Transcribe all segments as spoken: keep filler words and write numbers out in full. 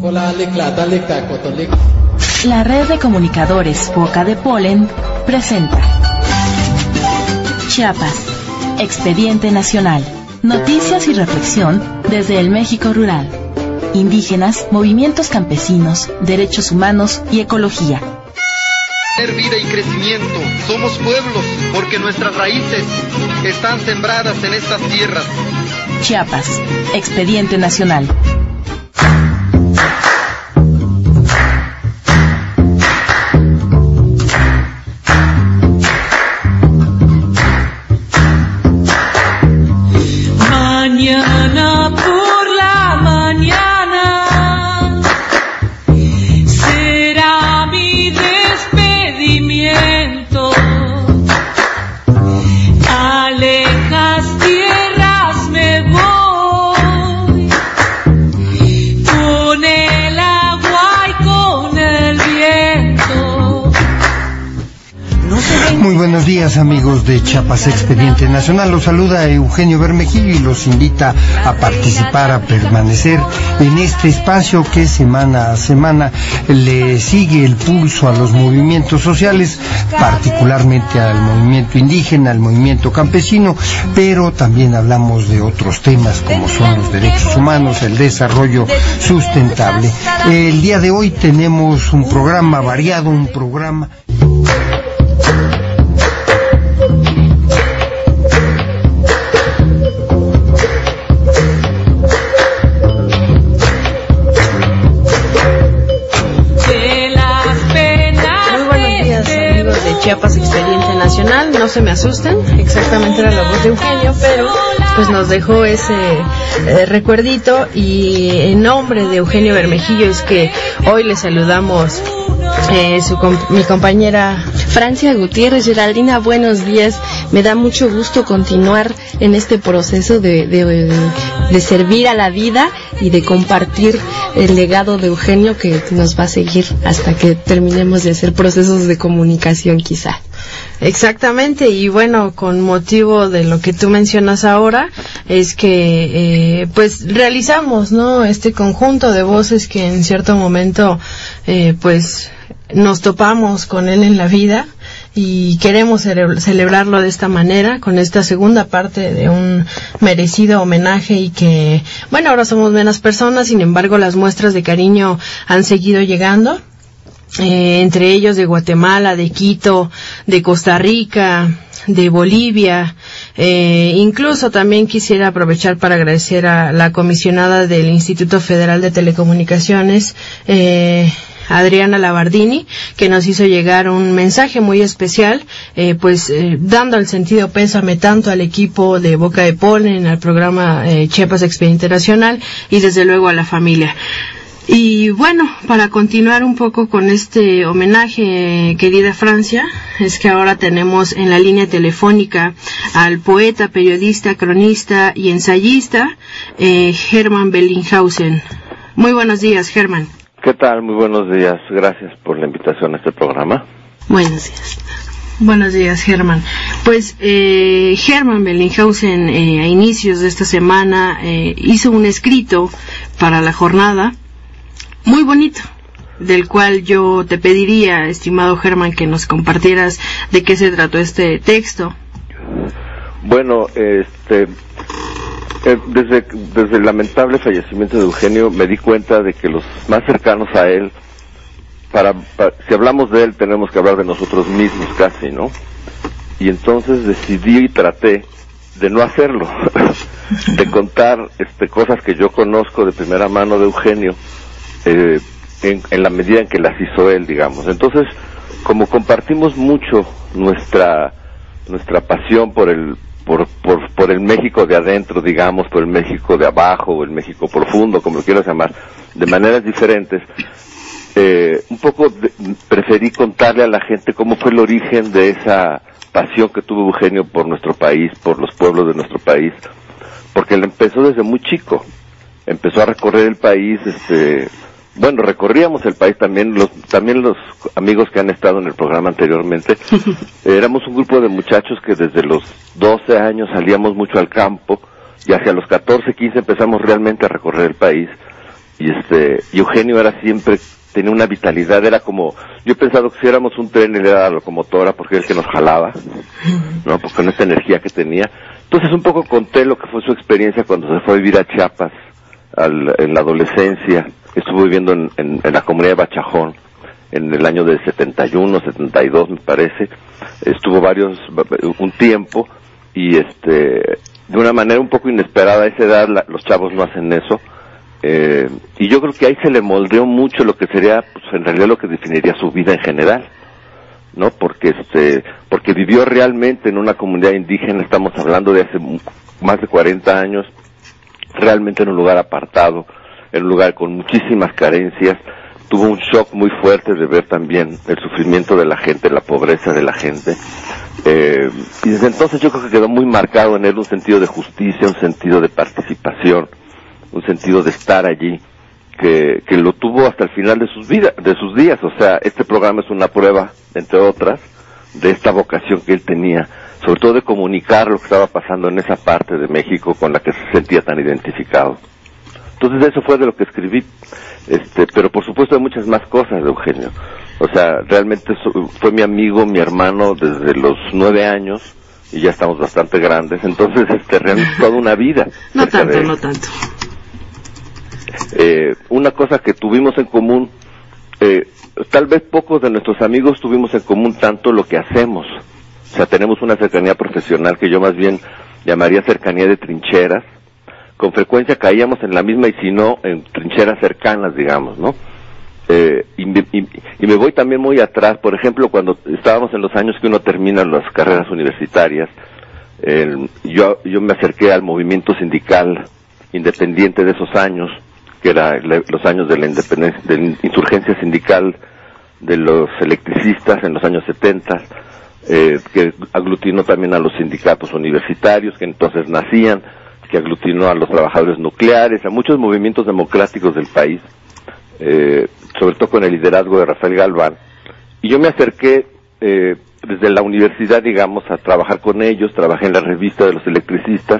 La red de comunicadores Boca de Polen presenta Chiapas, Expediente Nacional. Noticias y reflexión desde el México rural. Indígenas, movimientos campesinos, derechos humanos y ecología. Vida y crecimiento. Somos pueblos porque nuestras raíces están sembradas en estas tierras. Chiapas, Expediente Nacional. Mañana por la mañana será mi despedimiento. A lejas tierras me voy, con el agua y con el viento. Muy buenos días, amigos de Chiapas Expediente Nacional. Los saluda Eugenio Bermejillo y los invita a participar, a permanecer en este espacio que semana a semana le sigue el pulso a los movimientos sociales, particularmente al movimiento indígena, al movimiento campesino, pero también hablamos de otros temas como son los derechos humanos, el desarrollo sustentable. El día de hoy tenemos un programa variado, un programa... Chiapas Expediente Nacional, no se me asusten, exactamente era la voz de Eugenio, pero pues nos dejó ese eh, recuerdito, y en nombre de Eugenio Bermejillo es que hoy le saludamos eh, su comp- mi compañera Francia Gutiérrez. Geraldina, buenos días. Me da mucho gusto continuar en este proceso de, de, de, de servir a la vida y de compartir el legado de Eugenio, que nos va a seguir hasta que terminemos de hacer procesos de comunicación, quizá. Exactamente, y bueno, con motivo de lo que tú mencionas ahora, es que eh, pues realizamos, ¿no?, este conjunto de voces que en cierto momento eh, pues nos topamos con él en la vida, y queremos cere- celebrarlo de esta manera, con esta segunda parte de un merecido homenaje. Y que, bueno, ahora somos menos personas, sin embargo las muestras de cariño han seguido llegando, eh, entre ellos de Guatemala, de Quito, de Costa Rica, de Bolivia. Eh, incluso también quisiera aprovechar para agradecer a la comisionada del Instituto Federal de Telecomunicaciones, eh, Adriana Labardini, que nos hizo llegar un mensaje muy especial, eh, pues eh, dando el sentido pésame tanto al equipo de Boca de Polen, al programa eh, Chiapas Expediente Nacional, y desde luego a la familia. Y bueno, para continuar un poco con este homenaje, querida Francia, es que ahora tenemos en la línea telefónica al poeta, periodista, cronista y ensayista eh, Germán Bellinghausen. Muy buenos días, Germán. ¿Qué tal? Muy buenos días. Gracias por la invitación a este programa. Buenos días. Buenos días, Germán. Pues eh, Germán Bellinghausen eh, a inicios de esta semana eh, hizo un escrito para la jornada muy bonito, del cual yo te pediría, estimado Germán, que nos compartieras de qué se trató este texto. Bueno, este... Eh, desde, desde el lamentable fallecimiento de Eugenio me di cuenta de que los más cercanos a él, para, para si hablamos de él tenemos que hablar de nosotros mismos casi, ¿no? Y entonces decidí y traté de no hacerlo, de contar este cosas que yo conozco de primera mano de Eugenio, eh, en, en la medida en que las hizo él, digamos. Entonces, como compartimos mucho nuestra nuestra pasión por el Por, por, por el México de adentro, digamos, por el México de abajo, o el México profundo, como lo quieras llamar, de maneras diferentes, eh, un poco de, preferí contarle a la gente cómo fue el origen de esa pasión que tuvo Eugenio por nuestro país, por los pueblos de nuestro país, porque él empezó desde muy chico, empezó a recorrer el país, este, bueno, recorríamos el país también, los también los amigos que han estado en el programa anteriormente, éramos un grupo de muchachos que desde los doce años salíamos mucho al campo, y hacia los catorce, quince empezamos realmente a recorrer el país, y este, y Eugenio era siempre, tenía una vitalidad, era como, yo he pensado que si éramos un tren, él era la locomotora, porque era el que nos jalaba, ¿no? Porque con esta energía que tenía. Entonces un poco conté lo que fue su experiencia cuando se fue a vivir a Chiapas, al, en la adolescencia, estuvo viviendo en, en, en la comunidad de Bachajón, en el año de setenta y uno, setenta y dos me parece, estuvo varios, un tiempo, y este, de una manera un poco inesperada a esa edad, la, los chavos no hacen eso, eh, y yo creo que ahí se le moldeó mucho lo que sería, pues en realidad lo que definiría su vida en general, ¿no? Porque este, porque vivió realmente en una comunidad indígena, estamos hablando de hace más de cuarenta años, realmente en un lugar apartado, en un lugar con muchísimas carencias. Tuvo un shock muy fuerte de ver también el sufrimiento de la gente, la pobreza de la gente, eh, y desde entonces yo creo que quedó muy marcado en él un sentido de justicia, un sentido de participación, un sentido de estar allí, que, que lo tuvo hasta el final de sus vidas, de sus días. O sea, este programa es una prueba, entre otras, de esta vocación que él tenía, sobre todo de comunicar lo que estaba pasando en esa parte de México con la que se sentía tan identificado. Entonces eso fue de lo que escribí, este, pero por supuesto hay muchas más cosas de Eugenio. O sea, realmente fue mi amigo, mi hermano desde los nueve años, y ya estamos bastante grandes, entonces este, realmente toda una vida. No tanto, no tanto. Eh, una cosa que tuvimos en común, eh, tal vez pocos de nuestros amigos tuvimos en común tanto lo que hacemos. O sea, tenemos una cercanía profesional que yo más bien llamaría cercanía de trincheras. Con frecuencia caíamos en la misma, y si no, en trincheras cercanas, digamos, ¿no? Eh, y, me, y, y me voy también muy atrás. Por ejemplo, cuando estábamos en los años que uno termina las carreras universitarias, eh, yo, yo me acerqué al movimiento sindical independiente de esos años, que era los años de la independencia, de la insurgencia sindical de los electricistas en los años setenta, eh, que aglutinó también a los sindicatos universitarios que entonces nacían, que aglutinó a los trabajadores nucleares, a muchos movimientos democráticos del país, eh, sobre todo con el liderazgo de Rafael Galván. Y yo me acerqué eh, desde la universidad, digamos, a trabajar con ellos, trabajé en la revista de los electricistas.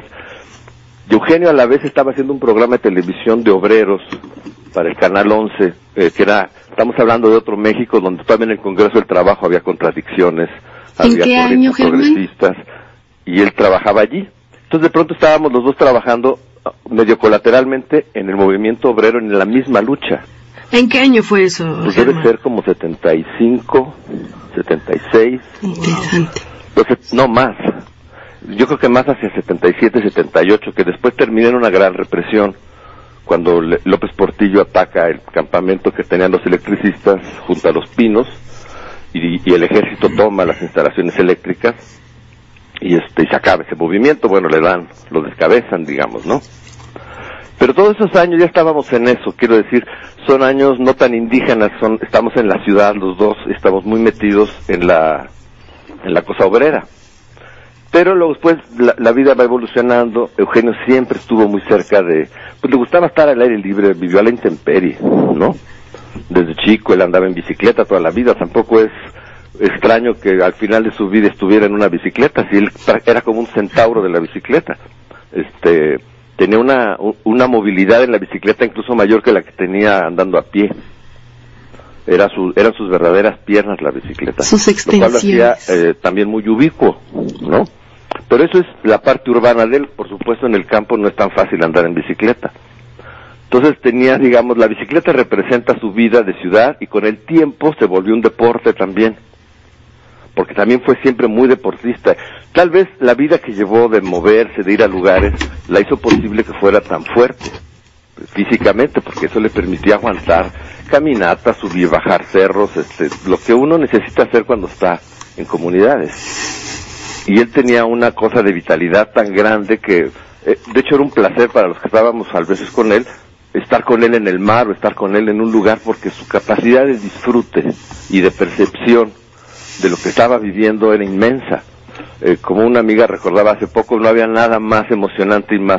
Y Eugenio a la vez estaba haciendo un programa de televisión de obreros para el Canal once, eh, que era, estamos hablando de otro México, donde también en el Congreso del Trabajo había contradicciones, había corrientes progresistas, y él trabajaba allí. Entonces de pronto estábamos los dos trabajando medio colateralmente en el movimiento obrero, en la misma lucha. ¿En qué año fue eso? Pues debe ser como setenta y cinco, setenta y seis. Interesante. Entonces, no más. Yo creo que más hacia setenta y siete, setenta y ocho, que después terminó en una gran represión, cuando Le- López Portillo ataca el campamento que tenían los electricistas junto a Los Pinos, y, y el ejército toma las instalaciones eléctricas, y este y se acaba ese movimiento. Bueno, le dan, lo descabezan, digamos, ¿no? Pero todos esos años ya estábamos en eso, quiero decir, son años no tan indígenas, son, estamos en la ciudad los dos, estamos muy metidos en la, en la cosa obrera. Pero luego después la, la vida va evolucionando. Eugenio siempre estuvo muy cerca de, pues le gustaba estar al aire libre, vivió a la intemperie, ¿no? Desde chico él andaba en bicicleta toda la vida, tampoco es extraño que al final de su vida estuviera en una bicicleta, si él era como un centauro de la bicicleta. Este, tenía una, una movilidad en la bicicleta incluso mayor que la que tenía andando a pie. Era su, eran sus verdaderas piernas la bicicleta. Sus lo cual lo hacía extensiones. eh, también muy ubicuo, ¿no? Pero eso es la parte urbana de él. Por supuesto, en el campo no es tan fácil andar en bicicleta. Entonces tenía, digamos, la bicicleta representa su vida de ciudad, y con el tiempo se volvió un deporte también, porque también fue siempre muy deportista. Tal vez la vida que llevó de moverse, de ir a lugares, la hizo posible que fuera tan fuerte físicamente, porque eso le permitía aguantar caminatas, subir, bajar cerros, este, lo que uno necesita hacer cuando está en comunidades. Y él tenía una cosa de vitalidad tan grande que, eh, de hecho, era un placer para los que estábamos a veces con él, estar con él en el mar o estar con él en un lugar, porque su capacidad de disfrute y de percepción de lo que estaba viviendo era inmensa. Eh, como una amiga recordaba hace poco, no había nada más emocionante y más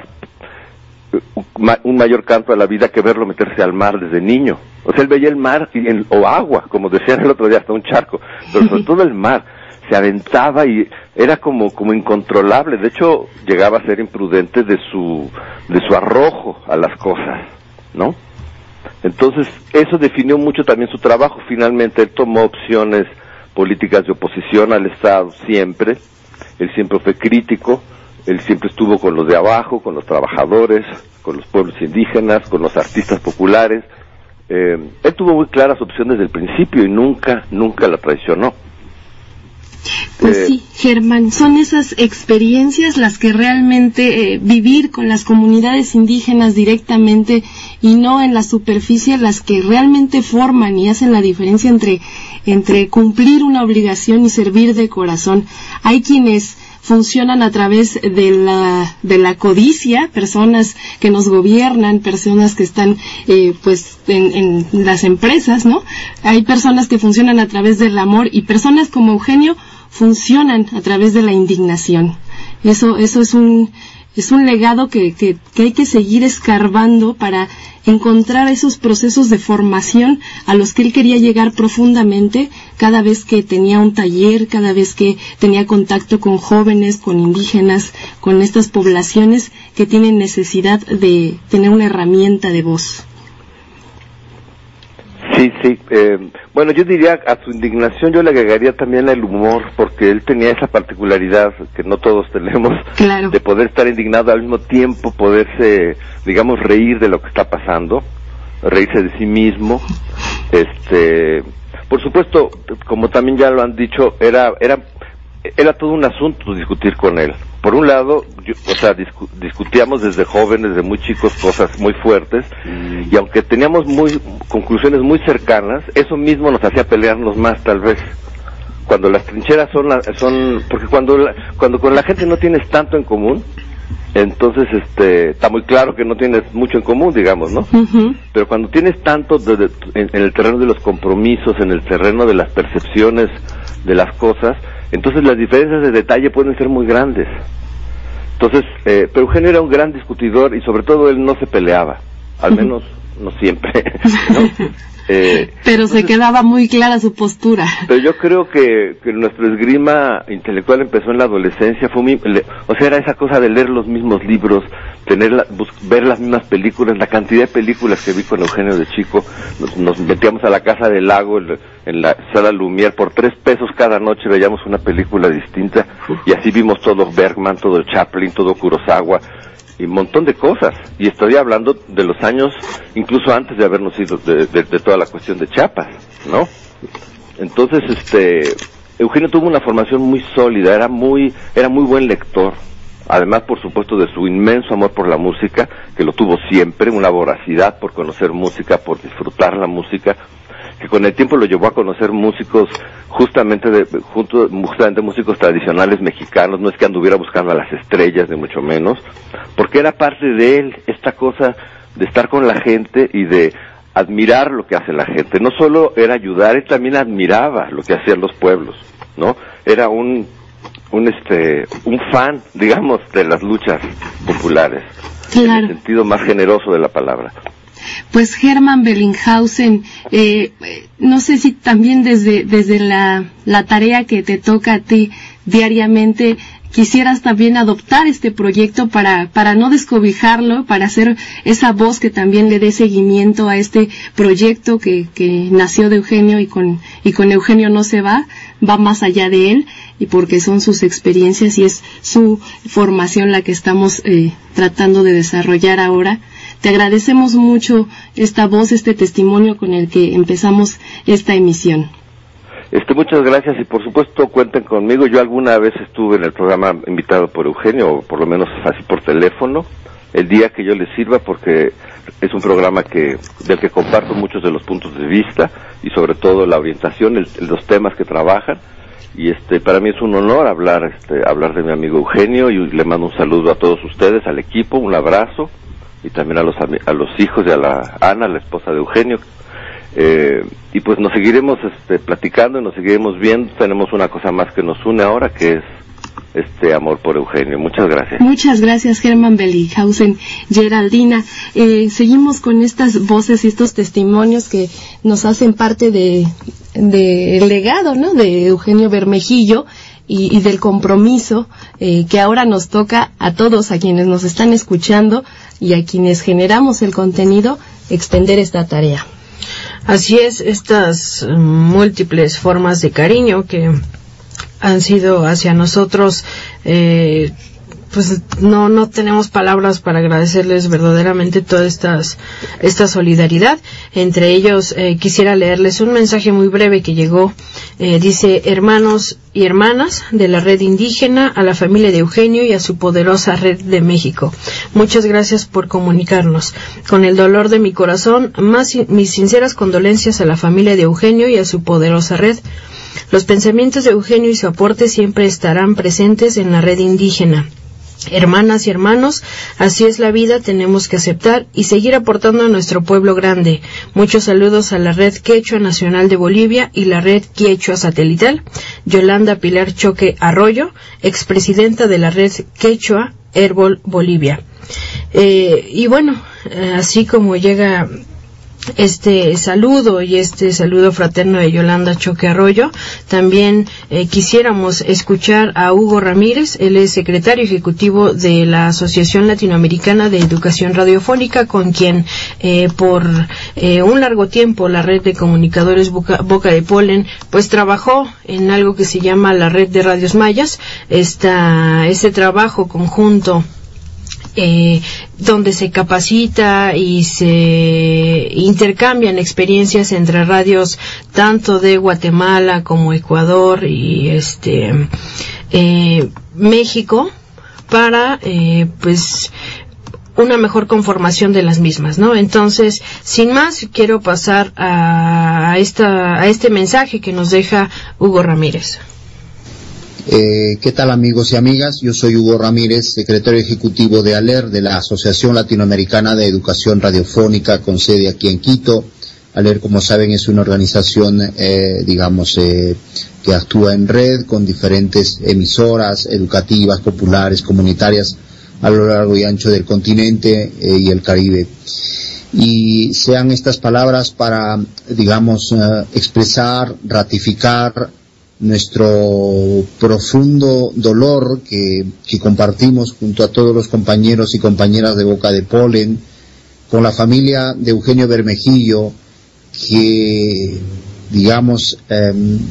un mayor canto a la vida que verlo meterse al mar desde niño. O sea, él veía el mar y el, o agua, como decían el otro día, hasta un charco, pero sobre todo el mar, se aventaba y era como como incontrolable. De hecho, llegaba a ser imprudente de su de su arrojo a las cosas, ¿no? Entonces, eso definió mucho también su trabajo. Finalmente, él tomó opciones políticas de oposición al Estado siempre. Él siempre fue crítico, él siempre estuvo con los de abajo, con los trabajadores, con los pueblos indígenas, con los artistas populares. Eh, él tuvo muy claras opciones desde el principio y nunca, nunca la traicionó. Pues eh, sí, Germán, son esas experiencias las que realmente eh, vivir con las comunidades indígenas directamente y no en la superficie, las que realmente forman y hacen la diferencia entre, entre cumplir una obligación y servir de corazón. Hay quienes funcionan a través de la de la codicia, personas que nos gobiernan, personas que están eh, pues en, en las empresas, ¿no? Hay personas que funcionan a través del amor y personas como Eugenio funcionan a través de la indignación. Eso eso es un es un legado que, que, que hay que seguir escarbando para encontrar esos procesos de formación a los que él quería llegar profundamente cada vez que tenía un taller, cada vez que tenía contacto con jóvenes, con indígenas, con estas poblaciones que tienen necesidad de tener una herramienta de voz. Sí, sí. Eh, bueno, yo diría a su indignación yo le agregaría también el humor, porque él tenía esa particularidad que no todos tenemos, claro, de poder estar indignado al mismo tiempo, poderse, digamos, reír de lo que está pasando, reírse de sí mismo. Este, por supuesto, como también ya lo han dicho, era era era todo un asunto discutir con él. Por un lado, yo, o sea, discu discutíamos desde jóvenes, desde muy chicos, cosas muy fuertes, mm. y aunque teníamos muy conclusiones muy cercanas, eso mismo nos hacía pelearnos más, tal vez. Cuando las trincheras son, la, son porque cuando la, cuando con la gente no tienes tanto en común, entonces este está muy claro que no tienes mucho en común, digamos, ¿no? Uh-huh. Pero cuando tienes tanto de, de, en, en el terreno de los compromisos, en el terreno de las percepciones de las cosas, entonces las diferencias de detalle pueden ser muy grandes. Entonces, eh, pero Eugenio era un gran discutidor y sobre todo él no se peleaba, al menos no siempre, ¿no? Eh, pero entonces, se quedaba muy clara su postura. Pero yo creo que, que nuestro esgrima intelectual empezó en la adolescencia, fue muy, le, o sea, era esa cosa de leer los mismos libros, tener la, bus, ver las mismas películas, la cantidad de películas que vi con Eugenio de chico. Nos, nos metíamos a la Casa del Lago, en, en la sala Lumière, por tres pesos cada noche veíamos una película distinta, y así vimos todo Bergman, todo Chaplin, todo Kurosawa, y un montón de cosas, y estoy hablando de los años incluso antes de habernos ido de, de, de toda la cuestión de Chiapas, ¿no? Entonces, este, Eugenio tuvo una formación muy sólida, era muy, era muy buen lector, además, por supuesto, de su inmenso amor por la música, que lo tuvo siempre, una voracidad por conocer música, por disfrutar la música, que con el tiempo lo llevó a conocer músicos justamente de, junto, justamente músicos tradicionales mexicanos. No es que anduviera buscando a las estrellas, ni mucho menos, porque era parte de él esta cosa de estar con la gente y de admirar lo que hace la gente. No solo era ayudar, él también admiraba lo que hacían los pueblos, ¿no? Era un un este un fan, digamos, de las luchas populares, claro, en el sentido más generoso de la palabra. Pues Germán Bellinghausen, eh, no sé si también desde desde la, la tarea que te toca a ti diariamente quisieras también adoptar este proyecto para para no descobijarlo, para hacer esa voz que también le dé seguimiento a este proyecto que, que nació de Eugenio y con y con Eugenio no se va, va más allá de él, y porque son sus experiencias y es su formación la que estamos eh, tratando de desarrollar ahora. Te agradecemos mucho esta voz, este testimonio con el que empezamos esta emisión. Este, muchas gracias, y por supuesto cuenten conmigo. Yo alguna vez estuve en el programa invitado por Eugenio, o por lo menos así por teléfono, el día que yo les sirva, porque es un programa que del que comparto muchos de los puntos de vista y sobre todo la orientación, el, los temas que trabajan. Y este, para mí es un honor hablar, este, hablar de mi amigo Eugenio, y le mando un saludo a todos ustedes, al equipo, un abrazo, y también a los a los hijos y a la Ana, la esposa de Eugenio. Eh, y pues nos seguiremos este, platicando y nos seguiremos viendo. Tenemos una cosa más que nos une ahora, que es este amor por Eugenio. Muchas gracias. Muchas gracias, Germán Bellinghausen. Geraldina, eh, seguimos con estas voces y estos testimonios que nos hacen parte de del legado, ¿no?, de Eugenio Bermejillo y, y del compromiso eh, que ahora nos toca a todos, a quienes nos están escuchando y a quienes generamos el contenido, extender esta tarea. Así es, estas múltiples formas de cariño que han sido hacia nosotros, eh, pues no no tenemos palabras para agradecerles verdaderamente toda estas, esta solidaridad. Entre ellos eh, quisiera leerles un mensaje muy breve que llegó. Eh, dice: hermanos y hermanas de la red indígena, a la familia de Eugenio y a su poderosa red de México, muchas gracias por comunicarnos. Con el dolor de mi corazón, más mis sinceras condolencias a la familia de Eugenio y a su poderosa red. Los pensamientos de Eugenio y su aporte siempre estarán presentes en la red indígena. Hermanas y hermanos, así es la vida, tenemos que aceptar y seguir aportando a nuestro pueblo grande. Muchos saludos a la Red Quechua Nacional de Bolivia y la Red Quechua Satelital. Yolanda Pilar Choque Arroyo, expresidenta de la Red Quechua Herbol Bolivia. Eh, y bueno, eh, así como llega este saludo y este saludo fraterno de Yolanda Choque Arroyo, también eh, quisiéramos escuchar a Hugo Ramírez. Él es secretario ejecutivo de la Asociación Latinoamericana de Educación Radiofónica, con quien eh, por eh, un largo tiempo la red de comunicadores Boca, Boca de Polen pues trabajó en algo que se llama la red de radios mayas. Esta, este trabajo conjunto Eh, donde se capacita y se intercambian experiencias entre radios tanto de Guatemala como Ecuador y este eh, México para eh, pues una mejor conformación de las mismas, ¿no? Entonces, sin más, quiero pasar a esta a este mensaje que nos deja Hugo Ramírez. Eh, ¿Qué tal, amigos y amigas? Yo soy Hugo Ramírez, secretario ejecutivo de ALER, de la Asociación Latinoamericana de Educación Radiofónica, con sede aquí en Quito. ALER, como saben, es una organización, eh, digamos, eh, que actúa en red con diferentes emisoras educativas, populares, comunitarias, a lo largo y ancho del continente eh, y el Caribe. Y sean estas palabras para, digamos, eh, expresar, ratificar nuestro profundo dolor que, que compartimos junto a todos los compañeros y compañeras de Boca de Polen, con la familia de Eugenio Bermejillo, que, digamos, eh,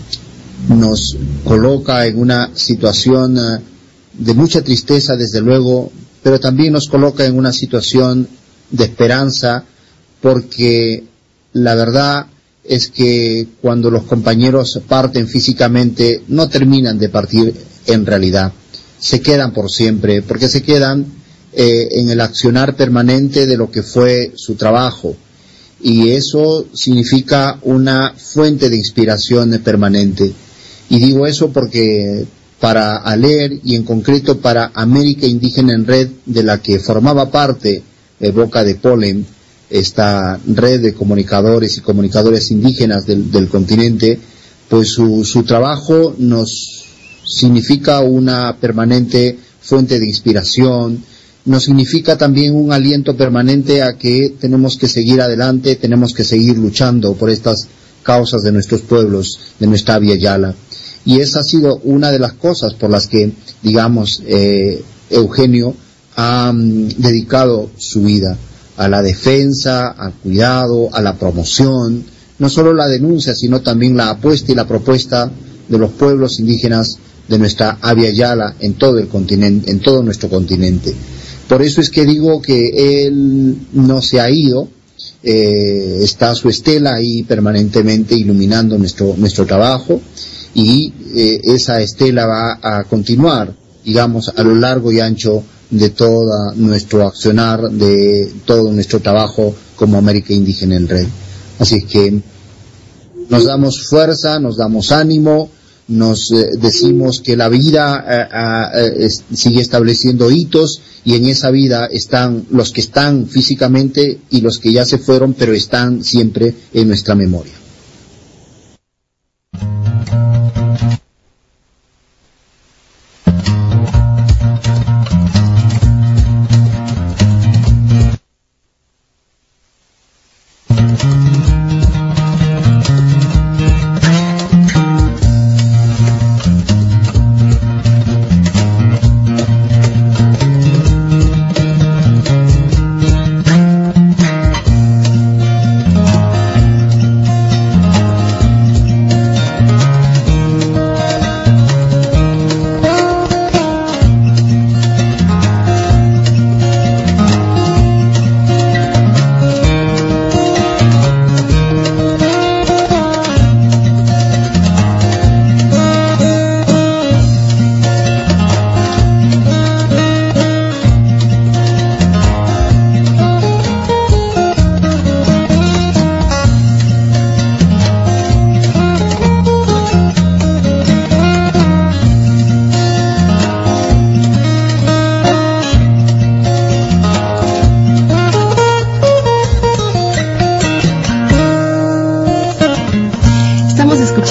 nos coloca en una situación eh, de mucha tristeza, desde luego, pero también nos coloca en una situación de esperanza, porque la verdad es que cuando los compañeros parten físicamente, no terminan de partir en realidad, se quedan por siempre, porque se quedan eh, en el accionar permanente de lo que fue su trabajo, y eso significa una fuente de inspiración permanente. Y digo eso porque para ALER, y en concreto para América Indígena en Red, de la que formaba parte eh, Boca de Polen, esta red de comunicadores y comunicadores indígenas del, del continente, pues su, su trabajo nos significa una permanente fuente de inspiración, nos significa también un aliento permanente a que tenemos que seguir adelante, tenemos que seguir luchando por estas causas de nuestros pueblos, de nuestra Abya Yala. Y esa ha sido una de las cosas por las que, digamos, eh, Eugenio ha um, dedicado su vida a la defensa, al cuidado, a la promoción, no solo la denuncia, sino también la apuesta y la propuesta de los pueblos indígenas de nuestra Abya Yala en todo el continente, en todo nuestro continente. Por eso es que digo que él no se ha ido, eh, está su estela ahí permanentemente iluminando nuestro nuestro trabajo, y eh, esa estela va a continuar, digamos, a lo largo y ancho de todo nuestro accionar, de todo nuestro trabajo como América Indígena en Red. Así es que nos damos fuerza, nos damos ánimo, nos eh, decimos que la vida eh, eh, es, sigue estableciendo hitos, y en esa vida están los que están físicamente y los que ya se fueron, pero están siempre en nuestra memoria.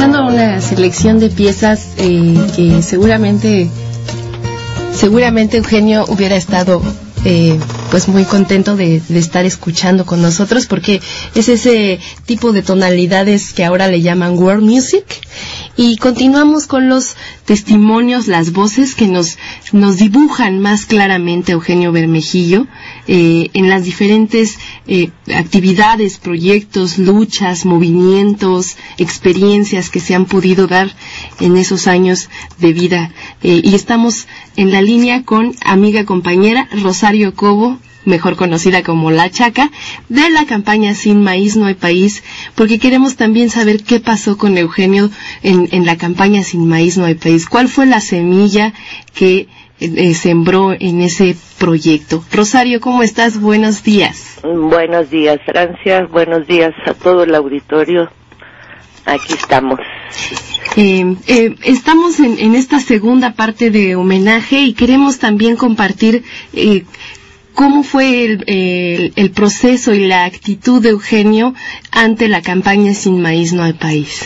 escuchando una selección de piezas eh, que seguramente, seguramente Eugenio hubiera estado eh, pues muy contento de, de estar escuchando con nosotros, porque es ese tipo de tonalidades que ahora le llaman world music. Y continuamos con los testimonios, las voces que nos nos dibujan más claramente Eugenio Bermejillo eh, en las diferentes eh, actividades, proyectos, luchas, movimientos, experiencias que se han podido dar en esos años de vida. Eh, y estamos en la línea con amiga compañera Rosario Cobo, mejor conocida como La Chaca, de la campaña Sin Maíz No Hay País, porque queremos también saber qué pasó con Eugenio en, en la campaña Sin Maíz No Hay País. ¿Cuál fue la semilla que eh, sembró en ese proyecto? Rosario, ¿cómo estás? Buenos días. Buenos días, Francia. Buenos días a todo el auditorio. Aquí estamos. Eh, eh, estamos en, en esta segunda parte de homenaje y queremos también compartir eh, ¿cómo fue el, el, el proceso y la actitud de Eugenio ante la campaña Sin Maíz No Hay País?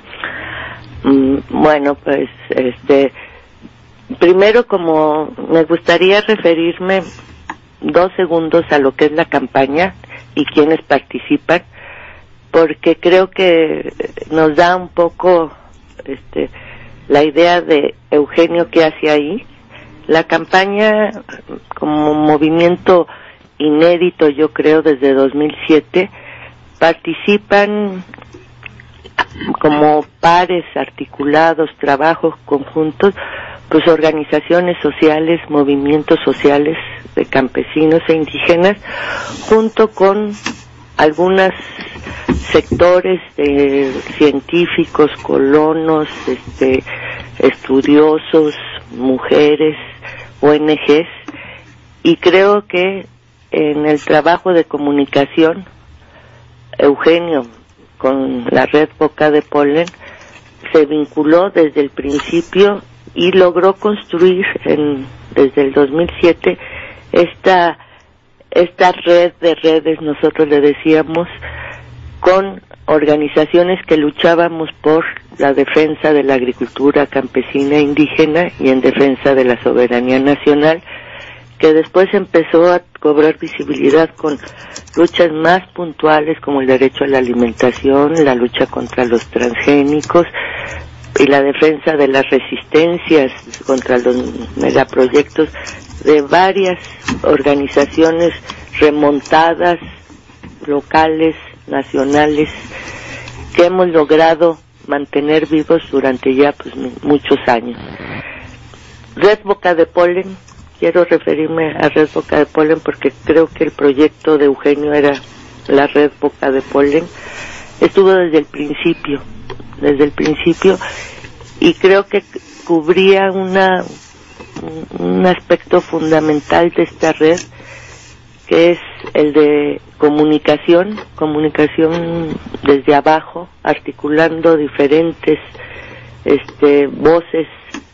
Mm, bueno, pues, este, primero, como me gustaría referirme dos segundos a lo que es la campaña y quienes participan, porque creo que nos da un poco, este, la idea de Eugenio que hace ahí. La campaña, como movimiento inédito, yo creo, desde dos mil siete, participan como pares articulados, trabajos conjuntos, pues organizaciones sociales, movimientos sociales de campesinos e indígenas, junto con algunos sectores de científicos, colonos, este, estudiosos, mujeres, O N Ges, y creo que en el trabajo de comunicación, Eugenio, con la red Boca de Polen, se vinculó desde el principio y logró construir en, desde el dos mil siete esta, esta red de redes, nosotros le decíamos, con organizaciones que luchábamos por la defensa de la agricultura campesina e indígena y en defensa de la soberanía nacional, que después empezó a cobrar visibilidad con luchas más puntuales como el derecho a la alimentación, la lucha contra los transgénicos y la defensa de las resistencias contra los megaproyectos de varias organizaciones remontadas, locales, nacionales, que hemos logrado mantener vivos durante ya pues muchos años. Red Boca de Polen, quiero referirme a Red Boca de Polen porque creo que el proyecto de Eugenio era la Red Boca de Polen, estuvo desde el principio, desde el principio, y creo que cubría una un aspecto fundamental de esta red, que es el de comunicación, comunicación desde abajo, articulando diferentes este, voces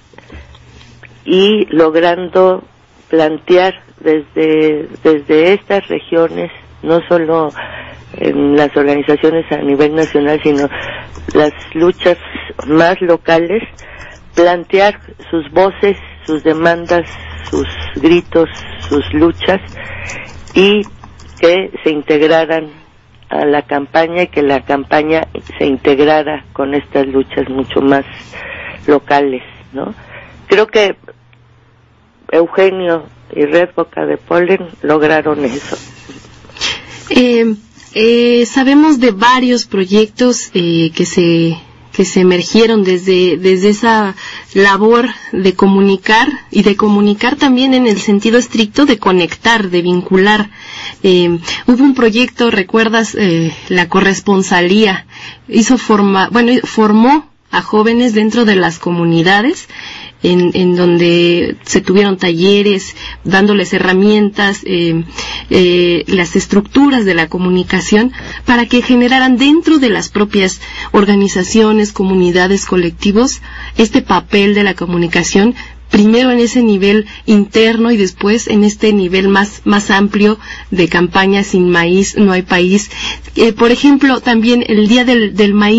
y logrando plantear desde, desde estas regiones, no solo en las organizaciones a nivel nacional, sino las luchas más locales, plantear sus voces, sus demandas, sus gritos, sus luchas, y que se integraran a la campaña y que la campaña se integrara con estas luchas mucho más locales, ¿no? Creo que Eugenio y Red Boca de Polen lograron eso. Eh, eh, sabemos de varios proyectos eh, que se que se emergieron desde desde esa labor de comunicar y de comunicar también en el sentido estricto de conectar, de vincular. Eh, hubo un proyecto, recuerdas, eh, la corresponsalía, hizo forma, bueno, formó a jóvenes dentro de las comunidades, en, en donde se tuvieron talleres, dándoles herramientas, eh, eh, las estructuras de la comunicación para que generaran dentro de las propias organizaciones, comunidades, colectivos, este papel de la comunicación, primero en ese nivel interno y después en este nivel más más amplio de campaña Sin Maíz No Hay País. Eh, por ejemplo, también el Día del, del Maíz,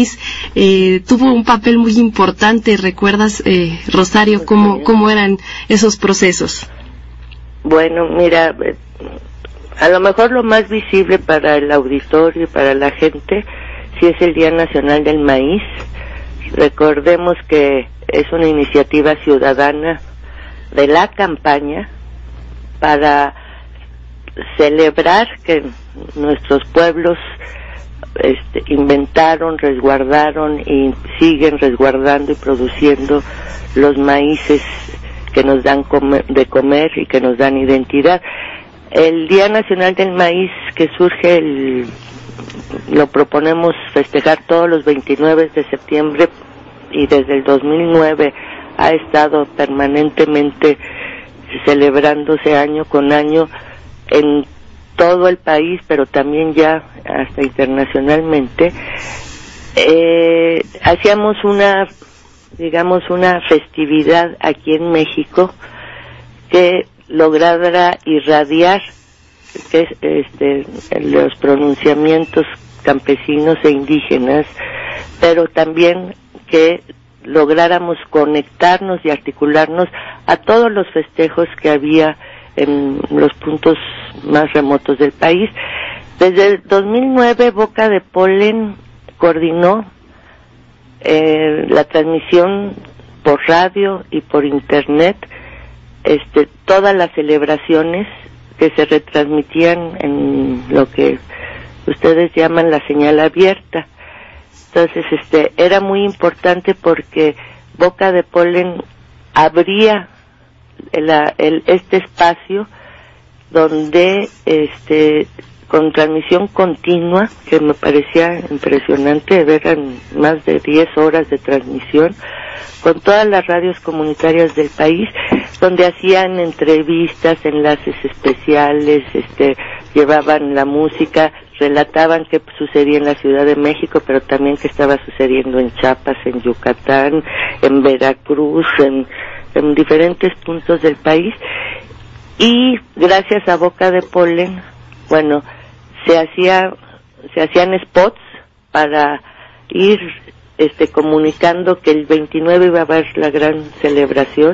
eh, tuvo un papel muy importante. ¿Recuerdas, eh, Rosario, cómo, cómo eran esos procesos? Bueno, mira, a lo mejor lo más visible para el auditorio y para la gente sí es el Día Nacional del Maíz. Recordemos que es una iniciativa ciudadana de la campaña para celebrar que nuestros pueblos este, inventaron, resguardaron y siguen resguardando y produciendo los maíces que nos dan comer, de comer y que nos dan identidad. El Día Nacional del Maíz, que surge el, lo proponemos festejar todos los veintinueve de septiembre, y desde el dos mil nueve ha estado permanentemente celebrándose año con año en todo el país, pero también ya hasta internacionalmente. Eh, hacíamos una, digamos, una festividad aquí en México que lograra irradiar que, este, los pronunciamientos campesinos e indígenas, pero también que lográramos conectarnos y articularnos a todos los festejos que había en los puntos más remotos del país. Desde el dos mil nueve, Boca de Polen coordinó eh, la transmisión por radio y por internet, este, todas las celebraciones que se retransmitían en lo que ustedes llaman la señal abierta. Entonces, este, era muy importante porque Boca de Polen abría el, el, este espacio donde, este, con transmisión continua, que me parecía impresionante, eran más de diez horas de transmisión, con todas las radios comunitarias del país, donde hacían entrevistas, enlaces especiales, este, llevaban la música, relataban qué sucedía en la Ciudad de México, pero también qué estaba sucediendo en Chiapas, en Yucatán, en Veracruz, en, en diferentes puntos del país. Y gracias a Boca de Polen, bueno, se hacía, se hacían spots para ir este comunicando que el veintinueve iba a haber la gran celebración.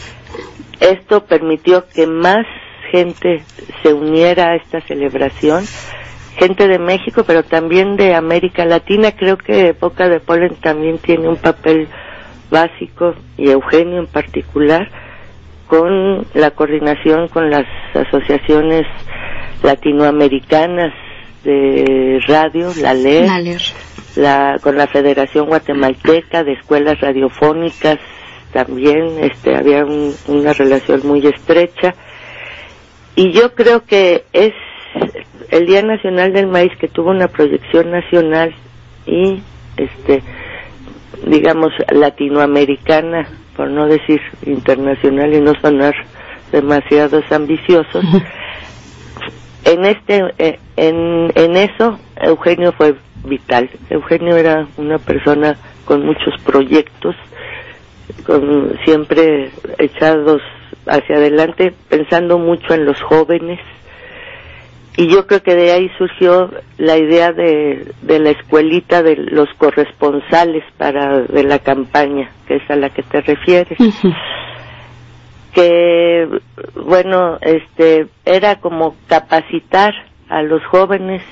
Esto permitió que más gente se uniera a esta celebración, gente de México, pero también de América Latina. Creo que Boca de Polen también tiene un papel básico, y Eugenio en particular, con la coordinación con las asociaciones latinoamericanas de radio, la L E R, la L E R. La, con la Federación Guatemalteca de Escuelas Radiofónicas también, este, había un, una relación muy estrecha. Y yo creo que es el Día Nacional del Maíz, que tuvo una proyección nacional y, este, digamos, latinoamericana, por no decir internacional y no sonar demasiados ambiciosos. En este, en, en eso, Eugenio fue vital. Eugenio era una persona con muchos proyectos, con, siempre echados hacia adelante, pensando mucho en los jóvenes, y yo creo que de ahí surgió la idea de, de la escuelita de los corresponsales para de la campaña, que es a la que te refieres. Uh-huh. Que, bueno, este, era como capacitar a los jóvenes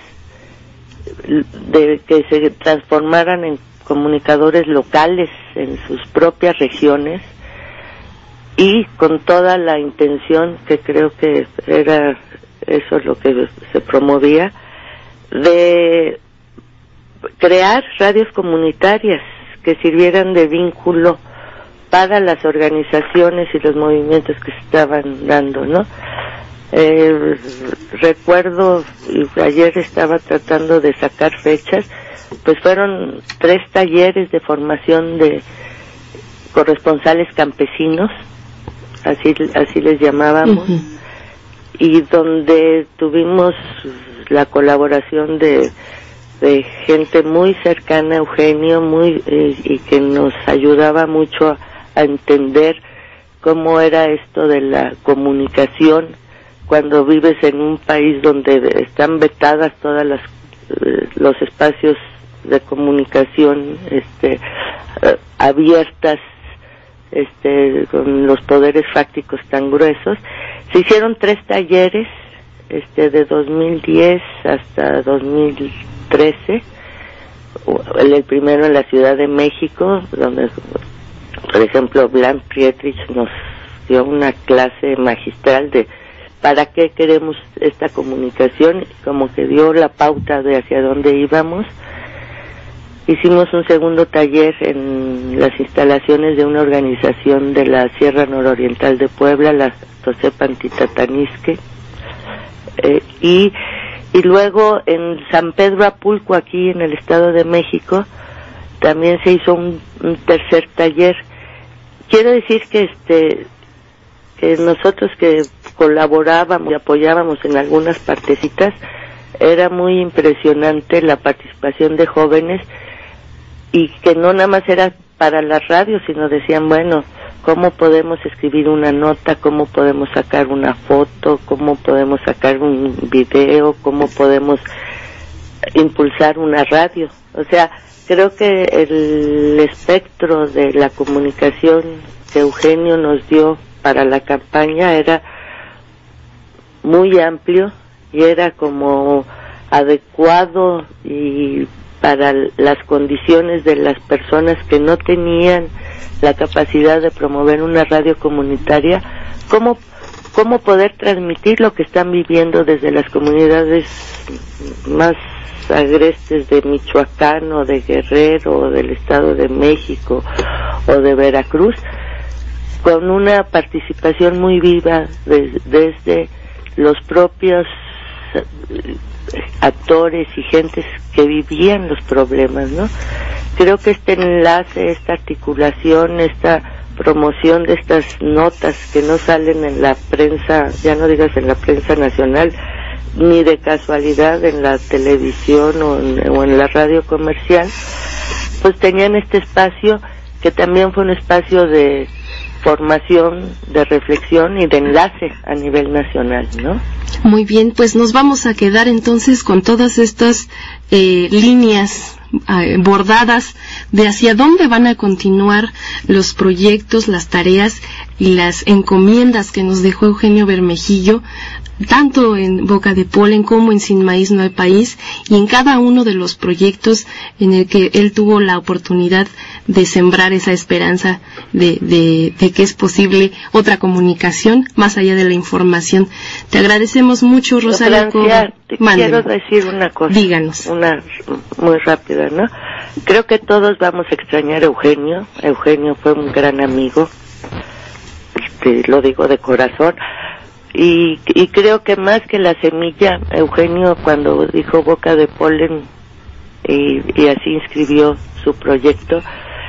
de que se transformaran en comunicadores locales en sus propias regiones, y con toda la intención, que creo que era eso lo que se promovía, de crear radios comunitarias que sirvieran de vínculo para las organizaciones y los movimientos que se estaban dando, ¿no? Eh, recuerdo, y ayer estaba tratando de sacar fechas, pues fueron tres talleres de formación de corresponsales campesinos, así así les llamábamos, uh-huh. Y donde tuvimos la colaboración de de gente muy cercana a Eugenio, muy eh, y que nos ayudaba mucho a, a entender cómo era esto de la comunicación cuando vives en un país donde están vetadas todas las eh, los espacios de comunicación este eh, abiertas, este con los poderes fácticos tan gruesos. Se hicieron tres talleres este de dos mil diez hasta dos mil trece, el primero en la Ciudad de México, donde por ejemplo Blanc Prietrich nos dio una clase magistral de para qué queremos esta comunicación, como que dio la pauta de hacia dónde íbamos. Hicimos un segundo taller en las instalaciones de una organización de la Sierra Nororiental de Puebla, la Tosepan-Titatanisque, eh, y, y luego en San Pedro Apulco, aquí en el Estado de México, también se hizo un, un tercer taller. Quiero decir que este que nosotros que colaborábamos y apoyábamos en algunas partecitas, era muy impresionante la participación de jóvenes, y que no nada más era para la radio, sino decían, bueno, ¿cómo podemos escribir una nota? ¿Cómo podemos sacar una foto? ¿Cómo podemos sacar un video? ¿Cómo podemos impulsar una radio? O sea, creo que el espectro de la comunicación que Eugenio nos dio para la campaña era muy amplio y era como adecuado y para las condiciones de las personas que no tenían la capacidad de promover una radio comunitaria, cómo cómo poder transmitir lo que están viviendo desde las comunidades más agrestes de Michoacán o de Guerrero o del Estado de México o de Veracruz, con una participación muy viva de, desde los propios actores y gentes que vivían los problemas, ¿no? Creo que este enlace, esta articulación, esta promoción de estas notas que no salen en la prensa, ya no digas en la prensa nacional, ni de casualidad en la televisión o en, o en la radio comercial, pues tenían este espacio que también fue un espacio de formación, de reflexión y de enlace a nivel nacional, ¿no? Muy bien, pues nos vamos a quedar entonces con todas estas eh, líneas eh, bordadas de hacia dónde van a continuar los proyectos, las tareas y las encomiendas que nos dejó Eugenio Bermejillo, tanto en Boca de Polen como en Sin Maíz No Hay País, y en cada uno de los proyectos en el que él tuvo la oportunidad de sembrar esa esperanza de, de, de que es posible otra comunicación más allá de la información. Te agradecemos mucho, Rosario. Francia, te quiero decir una cosa. Díganos. Una muy rápida, ¿no? Creo que todos vamos a extrañar a Eugenio. Eugenio fue un gran amigo, este, lo digo de corazón. Y, y creo que más que la semilla, Eugenio cuando dijo Boca de Polen y, y así inscribió su proyecto,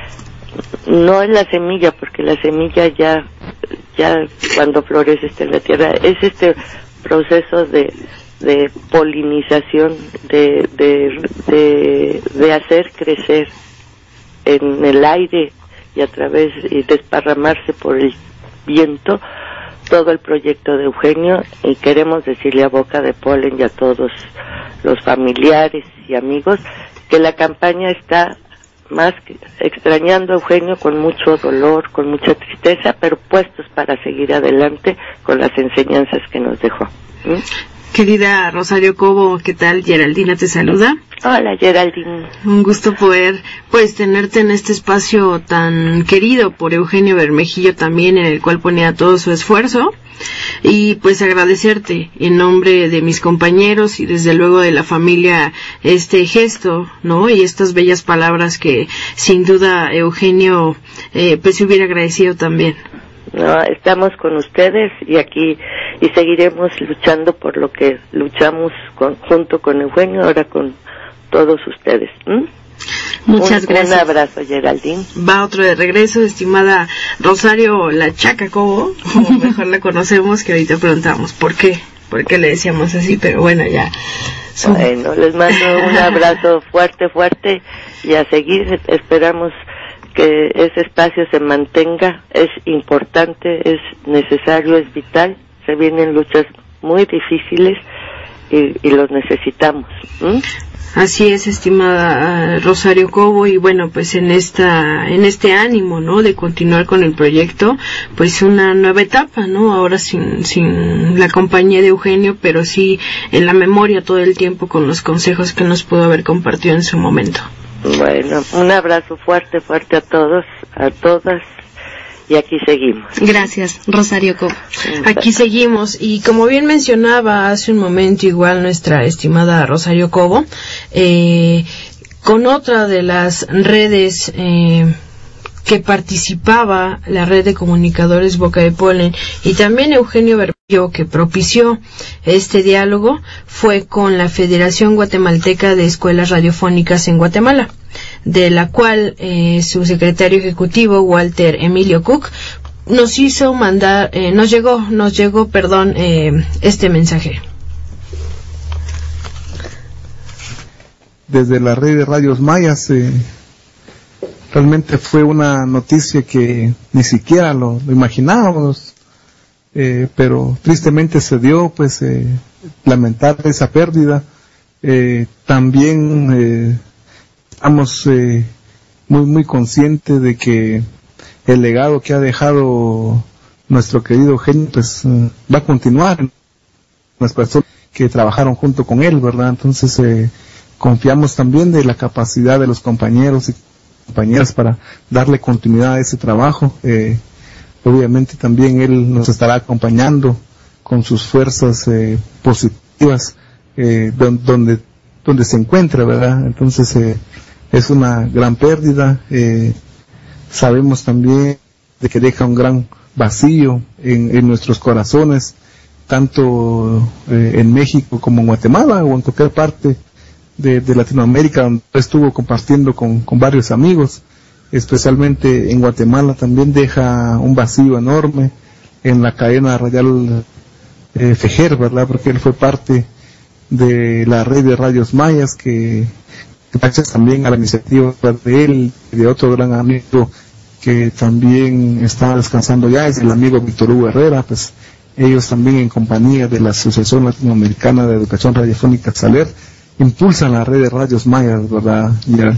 no es la semilla, porque la semilla ya ya cuando florece está en la tierra, es este proceso de de polinización, de de de, de hacer crecer en el aire y a través y desparramarse por el viento todo el proyecto de Eugenio, y queremos decirle a Boca de Polen y a todos los familiares y amigos que la campaña está más que extrañando a Eugenio, con mucho dolor, con mucha tristeza, pero puestos para seguir adelante con las enseñanzas que nos dejó. ¿Mm? Querida Rosario Cobo, ¿qué tal? Geraldina te saluda. Hola, Geraldine. Un gusto poder, pues, tenerte en este espacio tan querido por Eugenio Bermejillo también, en el cual ponía todo su esfuerzo. Y pues agradecerte en nombre de mis compañeros y desde luego de la familia este gesto, ¿no? Y estas bellas palabras que sin duda Eugenio eh, pues se hubiera agradecido también. No, estamos con ustedes y aquí y seguiremos luchando por lo que luchamos con, junto con Eugenio, ahora con todos ustedes. ¿Mm? Muchas un, gracias. Un abrazo, Geraldine. Va otro de regreso, estimada Rosario La Chaca Cobo, como mejor la conocemos, que ahorita preguntamos por qué, por qué le decíamos así, pero bueno, ya. Son... Bueno, les mando un abrazo fuerte, fuerte, y a seguir. Esperamos que ese espacio se mantenga, es importante, es necesario, es vital. Se vienen luchas muy difíciles y, y los necesitamos. ¿Mm? Así es, estimada uh, Rosario Cobo, y bueno, pues en esta, en este ánimo, ¿no?, de continuar con el proyecto, pues una nueva etapa, ¿no?, ahora sin, sin la compañía de Eugenio, pero sí en la memoria todo el tiempo con los consejos que nos pudo haber compartido en su momento. Bueno, un abrazo fuerte, fuerte a todos, a todas. Y aquí seguimos. Gracias, Rosario Cobo. Aquí seguimos, y como bien mencionaba hace un momento igual nuestra estimada Rosario Cobo, eh, con otra de las redes eh, que participaba, la red de comunicadores Boca de Polen, y también Eugenio Bermillo, que propició este diálogo, fue con la Federación Guatemalteca de Escuelas Radiofónicas en Guatemala, de la cual eh, su secretario ejecutivo, Walter Emilio Cook, nos hizo mandar, eh, nos llegó, nos llegó, perdón, eh, este mensaje. Desde la red de Radios Mayas, eh, realmente fue una noticia que ni siquiera lo, lo imaginábamos, eh, pero tristemente se dio, pues, eh, lamentar esa pérdida. Eh, también eh, estamos eh, muy muy conscientes de que el legado que ha dejado nuestro querido Eugenio, pues uh, va a continuar en las personas que trabajaron junto con él, ¿verdad? Entonces eh, confiamos también de la capacidad de los compañeros y compañeras para darle continuidad a ese trabajo. Eh, obviamente también él nos estará acompañando con sus fuerzas eh, positivas eh, don, donde donde se encuentra, ¿verdad? Entonces eh, es una gran pérdida. Eh, sabemos también de que deja un gran vacío en, en nuestros corazones, tanto eh, en México como en Guatemala o en cualquier parte de, de Latinoamérica, donde estuvo compartiendo con, con varios amigos. Especialmente en Guatemala también deja un vacío enorme en la cadena radial eh, Fejer, ¿verdad? Porque él fue parte de la red de Radios Mayas, que gracias también a la iniciativa de él y de otro gran amigo que también está descansando ya, es el amigo Víctor Hugo Herrera, pues ellos también en compañía de la Asociación Latinoamericana de Educación Radiofónica SALER impulsan la red de Radios Mayas, ¿verdad? Ya.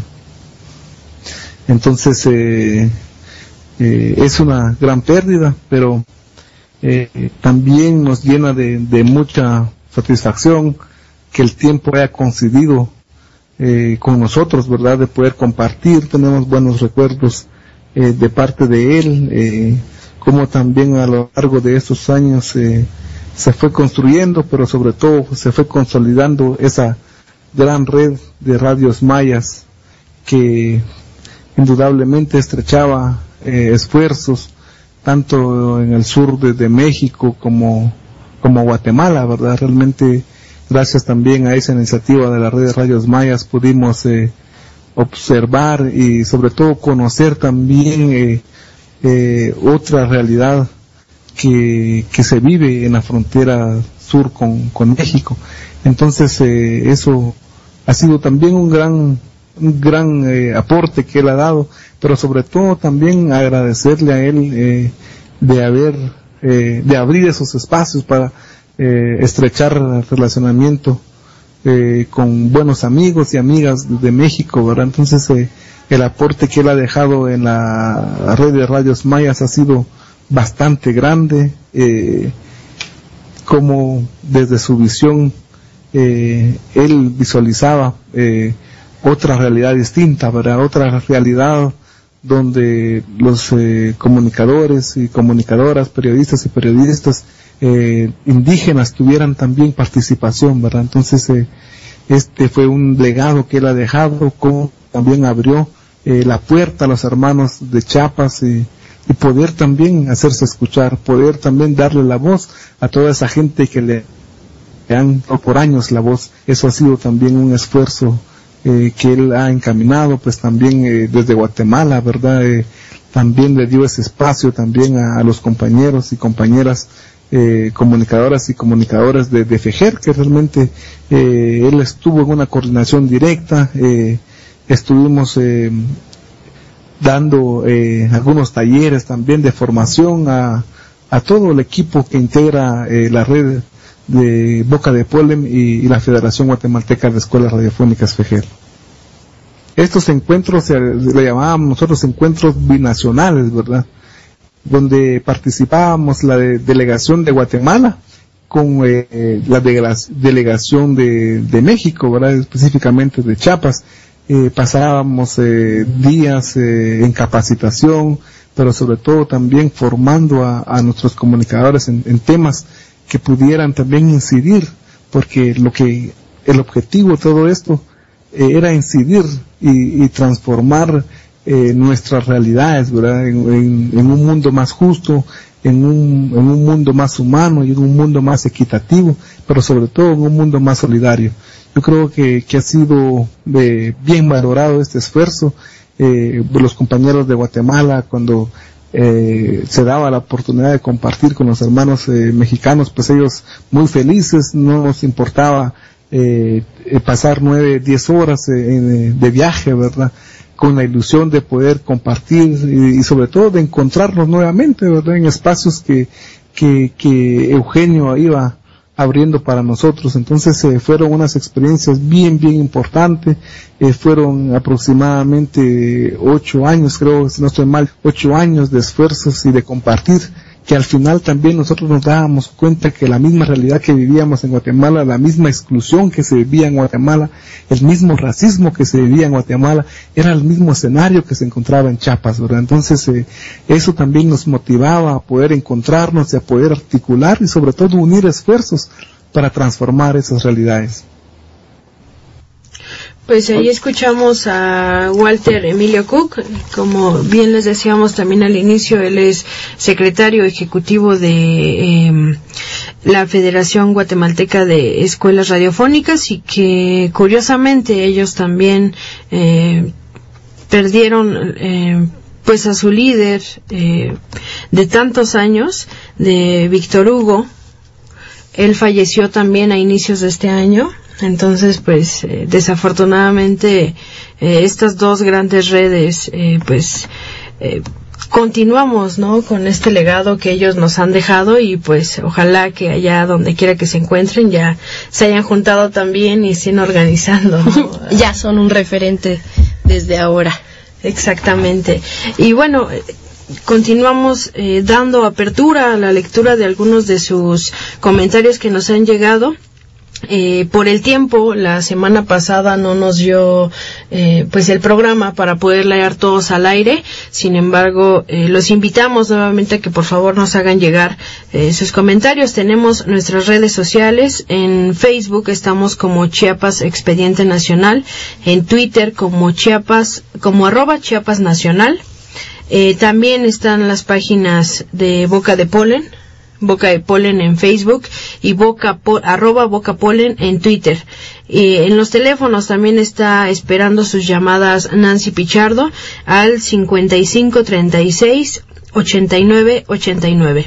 Entonces eh, eh, es una gran pérdida, pero eh, también nos llena de, de mucha satisfacción que el tiempo haya coincidido eh, con nosotros, ¿verdad? De poder compartir, tenemos buenos recuerdos eh, de parte de él, eh, como también a lo largo de estos años eh, se fue construyendo, pero sobre todo se fue consolidando esa gran red de Radios Mayas que indudablemente estrechaba eh, esfuerzos tanto en el sur de, de México como como Guatemala, ¿verdad? Realmente gracias también a esa iniciativa de la red de Radios Mayas pudimos eh, observar y sobre todo conocer también eh, eh, otra realidad que, que se vive en la frontera sur con, con México. Entonces eh, eso ha sido también un gran un gran eh, aporte que él ha dado, pero sobre todo también agradecerle a él eh, de haber eh, de abrir esos espacios para eh, estrechar el relacionamiento eh, con buenos amigos y amigas de México, ¿verdad? Entonces eh, el aporte que él ha dejado en la red de Radios Mayas ha sido bastante grande, eh, como desde su visión eh, él visualizaba eh, otra realidad distinta, ¿verdad? Otra realidad donde los eh, comunicadores y comunicadoras, periodistas y periodistas eh, indígenas tuvieran también participación, ¿verdad? Entonces eh, este fue un legado que él ha dejado, como también abrió eh, la puerta a los hermanos de Chiapas y, y poder también hacerse escuchar, poder también darle la voz a toda esa gente que le han dado por años la voz. Eso ha sido también un esfuerzo Eh, que él ha encaminado, pues también eh, desde Guatemala, ¿verdad? Eh, también le dio ese espacio también a, a los compañeros y compañeras eh, comunicadoras y comunicadores de, de Fejer, que realmente eh, él estuvo en una coordinación directa, eh, estuvimos eh, dando eh, algunos talleres también de formación a, a todo el equipo que integra eh, la red de Boca de Polen y, y la Federación Guatemalteca de Escuelas Radiofónicas, FEGER. Estos encuentros se le llamábamos nosotros encuentros binacionales, ¿verdad? Donde participábamos la de, delegación de Guatemala con eh, la de, delegación de, de México, ¿verdad? Específicamente de Chiapas. Eh, pasábamos eh, días eh, en capacitación, pero sobre todo también formando a, a nuestros comunicadores en, en temas que pudieran también incidir, porque lo que el objetivo de todo esto eh, era incidir y, y transformar eh, nuestras realidades, ¿verdad? En, en, en un mundo más justo, en un, en un mundo más humano y en un mundo más equitativo, pero sobre todo en un mundo más solidario. Yo creo que, que ha sido eh, bien valorado este esfuerzo. Eh, los compañeros de Guatemala, cuando eh, se daba la oportunidad de compartir con los hermanos eh, mexicanos, pues ellos muy felices, no nos importaba eh, pasar nueve, diez horas eh, de viaje, ¿verdad? Con la ilusión de poder compartir y, y sobre todo de encontrarnos nuevamente, ¿verdad? En espacios que, que, que Eugenio iba abriendo para nosotros. Entonces eh, fueron unas experiencias bien, bien importantes. Eh, fueron aproximadamente ocho años, creo, si no estoy mal, ocho años de esfuerzos y de compartir, que al final también nosotros nos dábamos cuenta que la misma realidad que vivíamos en Guatemala, la misma exclusión que se vivía en Guatemala, el mismo racismo que se vivía en Guatemala, era el mismo escenario que se encontraba en Chiapas, ¿verdad? Entonces eh, eso también nos motivaba a poder encontrarnos y a poder articular y sobre todo unir esfuerzos para transformar esas realidades. Pues ahí escuchamos a Walter Emilio Cook, como bien les decíamos también al inicio, él es secretario ejecutivo de eh, la Federación Guatemalteca de Escuelas Radiofónicas y que curiosamente ellos también eh, perdieron eh, pues a su líder eh, de tantos años, de Víctor Hugo. Él falleció también a inicios de este año. Entonces, pues, eh, desafortunadamente, eh, estas dos grandes redes, eh, pues, eh, continuamos, ¿no? Con este legado que ellos nos han dejado y, pues, ojalá que allá donde quiera que se encuentren ya se hayan juntado también y estén organizando, ¿no? Ya son un referente desde ahora. Exactamente. Y bueno, continuamos eh, dando apertura a la lectura de algunos de sus comentarios que nos han llegado. Eh, por el tiempo, la semana pasada no nos dio eh, pues el programa para poder leer todos al aire. Sin embargo, eh, los invitamos nuevamente a que por favor nos hagan llegar eh, sus comentarios. Tenemos nuestras redes sociales. En Facebook estamos como Chiapas Expediente Nacional, en Twitter como Chiapas, como arroba Chiapas Nacional. Eh, también están las páginas de Boca de Polen, Boca de Polen en Facebook y boca po, arroba Boca Polen en Twitter. Y en los teléfonos también está esperando sus llamadas Nancy Pichardo al cincuenta y cinco treinta y seis ochenta y nueve ochenta y nueve.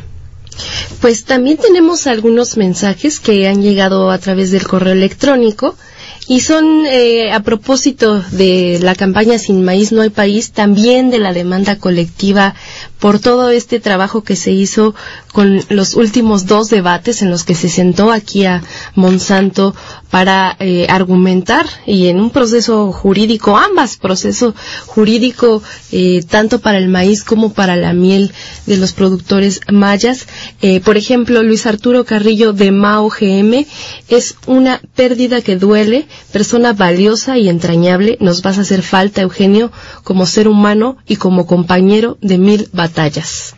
Pues también tenemos algunos mensajes que han llegado a través del correo electrónico. Y son eh, a propósito de la campaña Sin Maíz No Hay País, también de la demanda colectiva por todo este trabajo que se hizo con los últimos dos debates en los que se sentó aquí a Monsanto para eh, argumentar y en un proceso jurídico, ambas proceso jurídico eh, tanto para el maíz como para la miel de los productores mayas. Eh, por ejemplo, Luis Arturo Carrillo de Mao G M, es una pérdida que duele, persona valiosa y entrañable, nos vas a hacer falta, Eugenio, como ser humano y como compañero de mil batallas.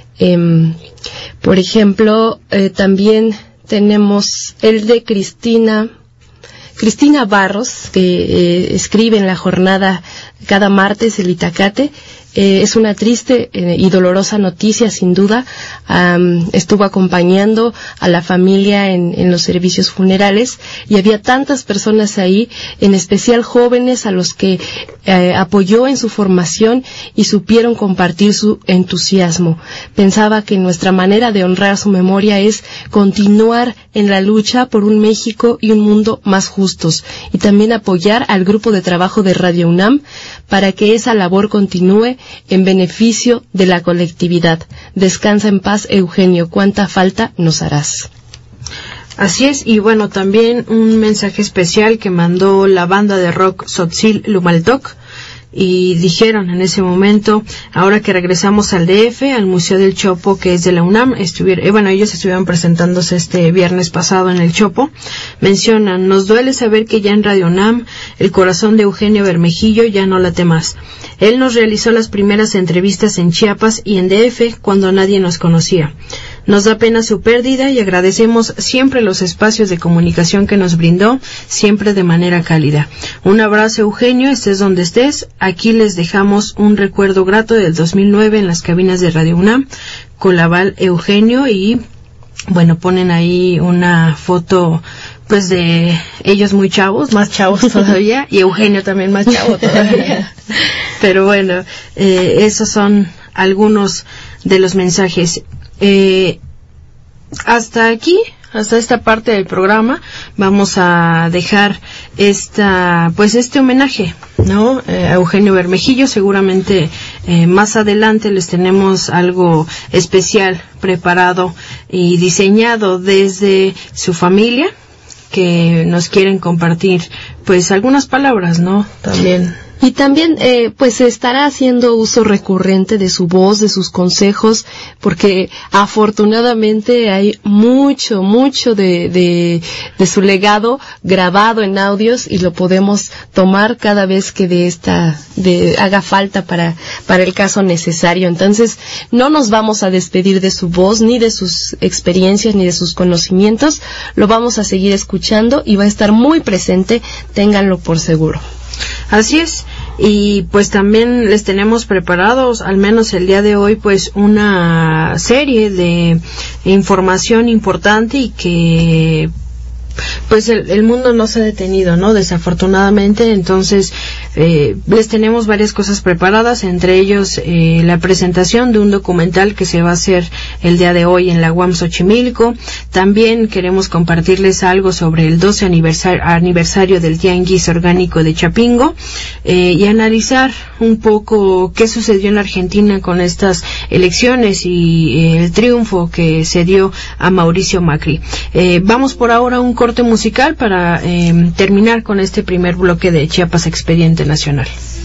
Eh, por ejemplo, eh, también tenemos el de Cristina, Cristina Barros, que eh, escribe en la jornada cada martes el Itacate. Eh, es una triste eh, y dolorosa noticia, sin duda. Um, estuvo acompañando a la familia en, en los servicios funerales y había tantas personas ahí, en especial jóvenes a los que eh, apoyó en su formación y supieron compartir su entusiasmo. Pensaba que nuestra manera de honrar su memoria es continuar en la lucha por un México y un mundo más justos y también apoyar al grupo de trabajo de Radio UNAM para que esa labor continúe en beneficio de la colectividad. Descansa en paz, Eugenio, cuánta falta nos harás. Así es, y bueno, también un mensaje especial que mandó la banda de rock Tzotzil Lumaltoc, y dijeron en ese momento, ahora que regresamos al D F, al Museo del Chopo, que es de la UNAM, estuvieron, eh, bueno, ellos estuvieron presentándose este viernes pasado en el Chopo, mencionan, nos duele saber que ya en Radio UNAM el corazón de Eugenio Bermejillo ya no late más. Él nos realizó las primeras entrevistas en Chiapas y en D F cuando nadie nos conocía. Nos da pena su pérdida y agradecemos siempre los espacios de comunicación que nos brindó, siempre de manera cálida. Un abrazo, Eugenio, estés donde estés. Aquí les dejamos un recuerdo grato del dos mil nueve en las cabinas de Radio UNAM, Colaval Eugenio, y bueno, ponen ahí una foto pues de ellos muy chavos, más chavos todavía, y Eugenio también más chavo todavía. Pero bueno, eh, esos son algunos de los mensajes. Eh, hasta aquí, hasta esta parte del programa, vamos a dejar esta, pues este homenaje, ¿no? Eh, a Eugenio Bermejillo. Seguramente eh, más adelante les tenemos algo especial preparado y diseñado desde su familia, que nos quieren compartir, pues algunas palabras, ¿no? También. Y también, eh, pues se estará haciendo uso recurrente de su voz, de sus consejos, porque afortunadamente hay mucho, mucho de, de, de su legado grabado en audios y lo podemos tomar cada vez que de esta, de, haga falta para, para el caso necesario. Entonces, no nos vamos a despedir de su voz, ni de sus experiencias, ni de sus conocimientos. Lo vamos a seguir escuchando y va a estar muy presente, ténganlo por seguro. Así es, y pues también les tenemos preparados, al menos el día de hoy, pues una serie de información importante y que pues el, el mundo no se ha detenido, ¿no? Desafortunadamente, entonces eh, les tenemos varias cosas preparadas, entre ellos eh, la presentación de un documental que se va a hacer el día de hoy en la U A M Xochimilco. También queremos compartirles algo sobre el doce aniversario, aniversario del Tianguis Orgánico de Chapingo, eh, y analizar un poco qué sucedió en la Argentina con estas elecciones y eh, el triunfo que se dio a Mauricio Macri. Eh, vamos por ahora a un corte musical para eh, terminar con este primer bloque de Chiapas Expediente Nacional.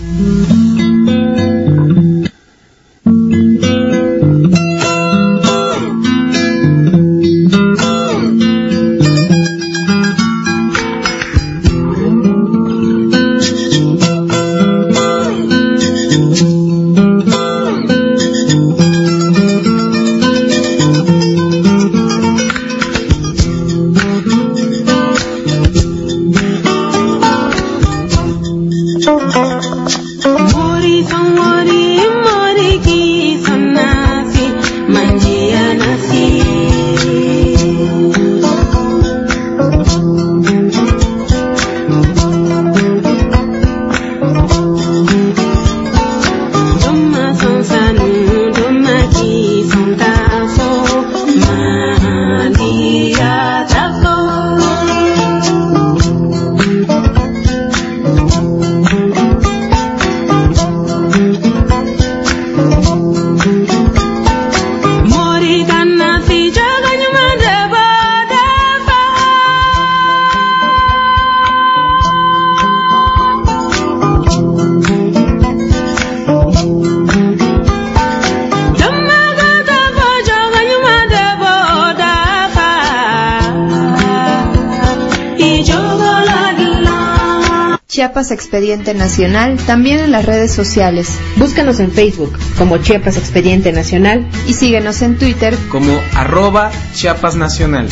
Chiapas Expediente Nacional, también en las redes sociales. Búscanos en Facebook como Chiapas Expediente Nacional y síguenos en Twitter como arroba Chiapas Nacional.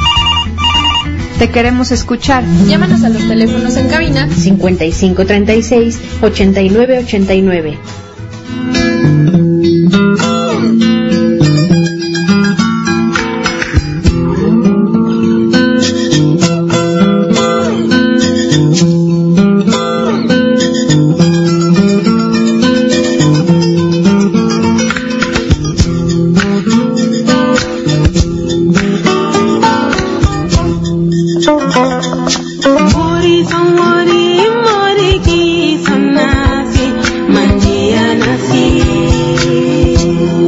Te queremos escuchar. Llámanos a los teléfonos en cabina cincuenta y cinco treinta y seis ochenta y nueve ochenta y nueve. Manjiya nasi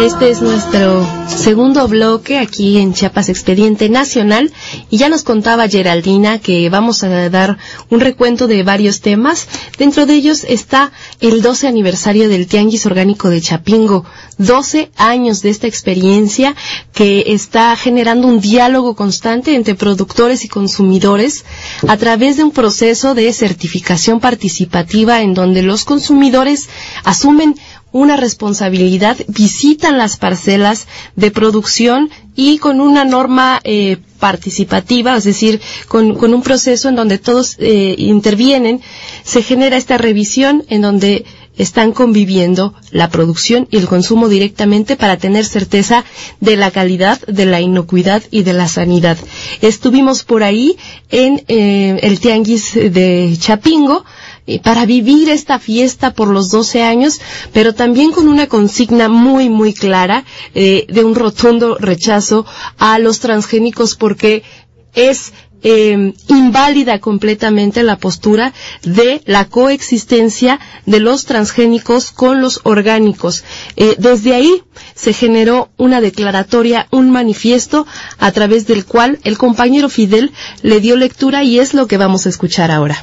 Este es nuestro segundo bloque aquí en Chiapas Expediente Nacional y ya nos contaba Geraldina que vamos a dar un recuento de varios temas. Dentro de ellos está el doce aniversario del Tianguis Orgánico de Chapingo. doce años de esta experiencia que está generando un diálogo constante entre productores y consumidores a través de un proceso de certificación participativa en donde los consumidores asumen una responsabilidad, visitan las parcelas de producción y con una norma eh, participativa, es decir, con, con un proceso en donde todos eh, intervienen, se genera esta revisión en donde están conviviendo la producción y el consumo directamente para tener certeza de la calidad, de la inocuidad y de la sanidad. Estuvimos por ahí en eh, el Tianguis de Chapingo para vivir esta fiesta por los doce años, pero también con una consigna muy, muy clara eh, de un rotundo rechazo a los transgénicos porque es eh, inválida completamente la postura de la coexistencia de los transgénicos con los orgánicos. Eh, desde ahí se generó una declaratoria, un manifiesto a través del cual el compañero Fidel le dio lectura y es lo que vamos a escuchar ahora.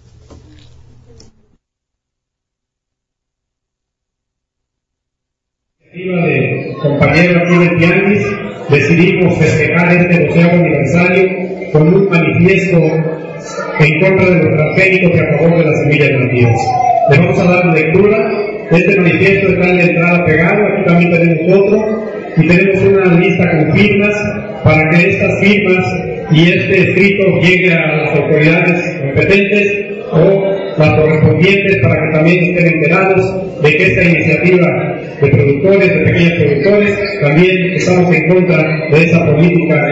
De compañeros aquí del Tianguis, decidimos festejar este doceavo aniversario con un manifiesto en contra de los transgénicos y a favor de las semillas nativas. Les vamos a dar lectura. Este manifiesto está en la entrada pegado, aquí también tenemos otro, y tenemos una lista con firmas para que estas firmas y este escrito llegue a las autoridades competentes o las correspondientes para que también estén enterados de que esta iniciativa de productores, de pequeños productores, también estamos en contra de esa política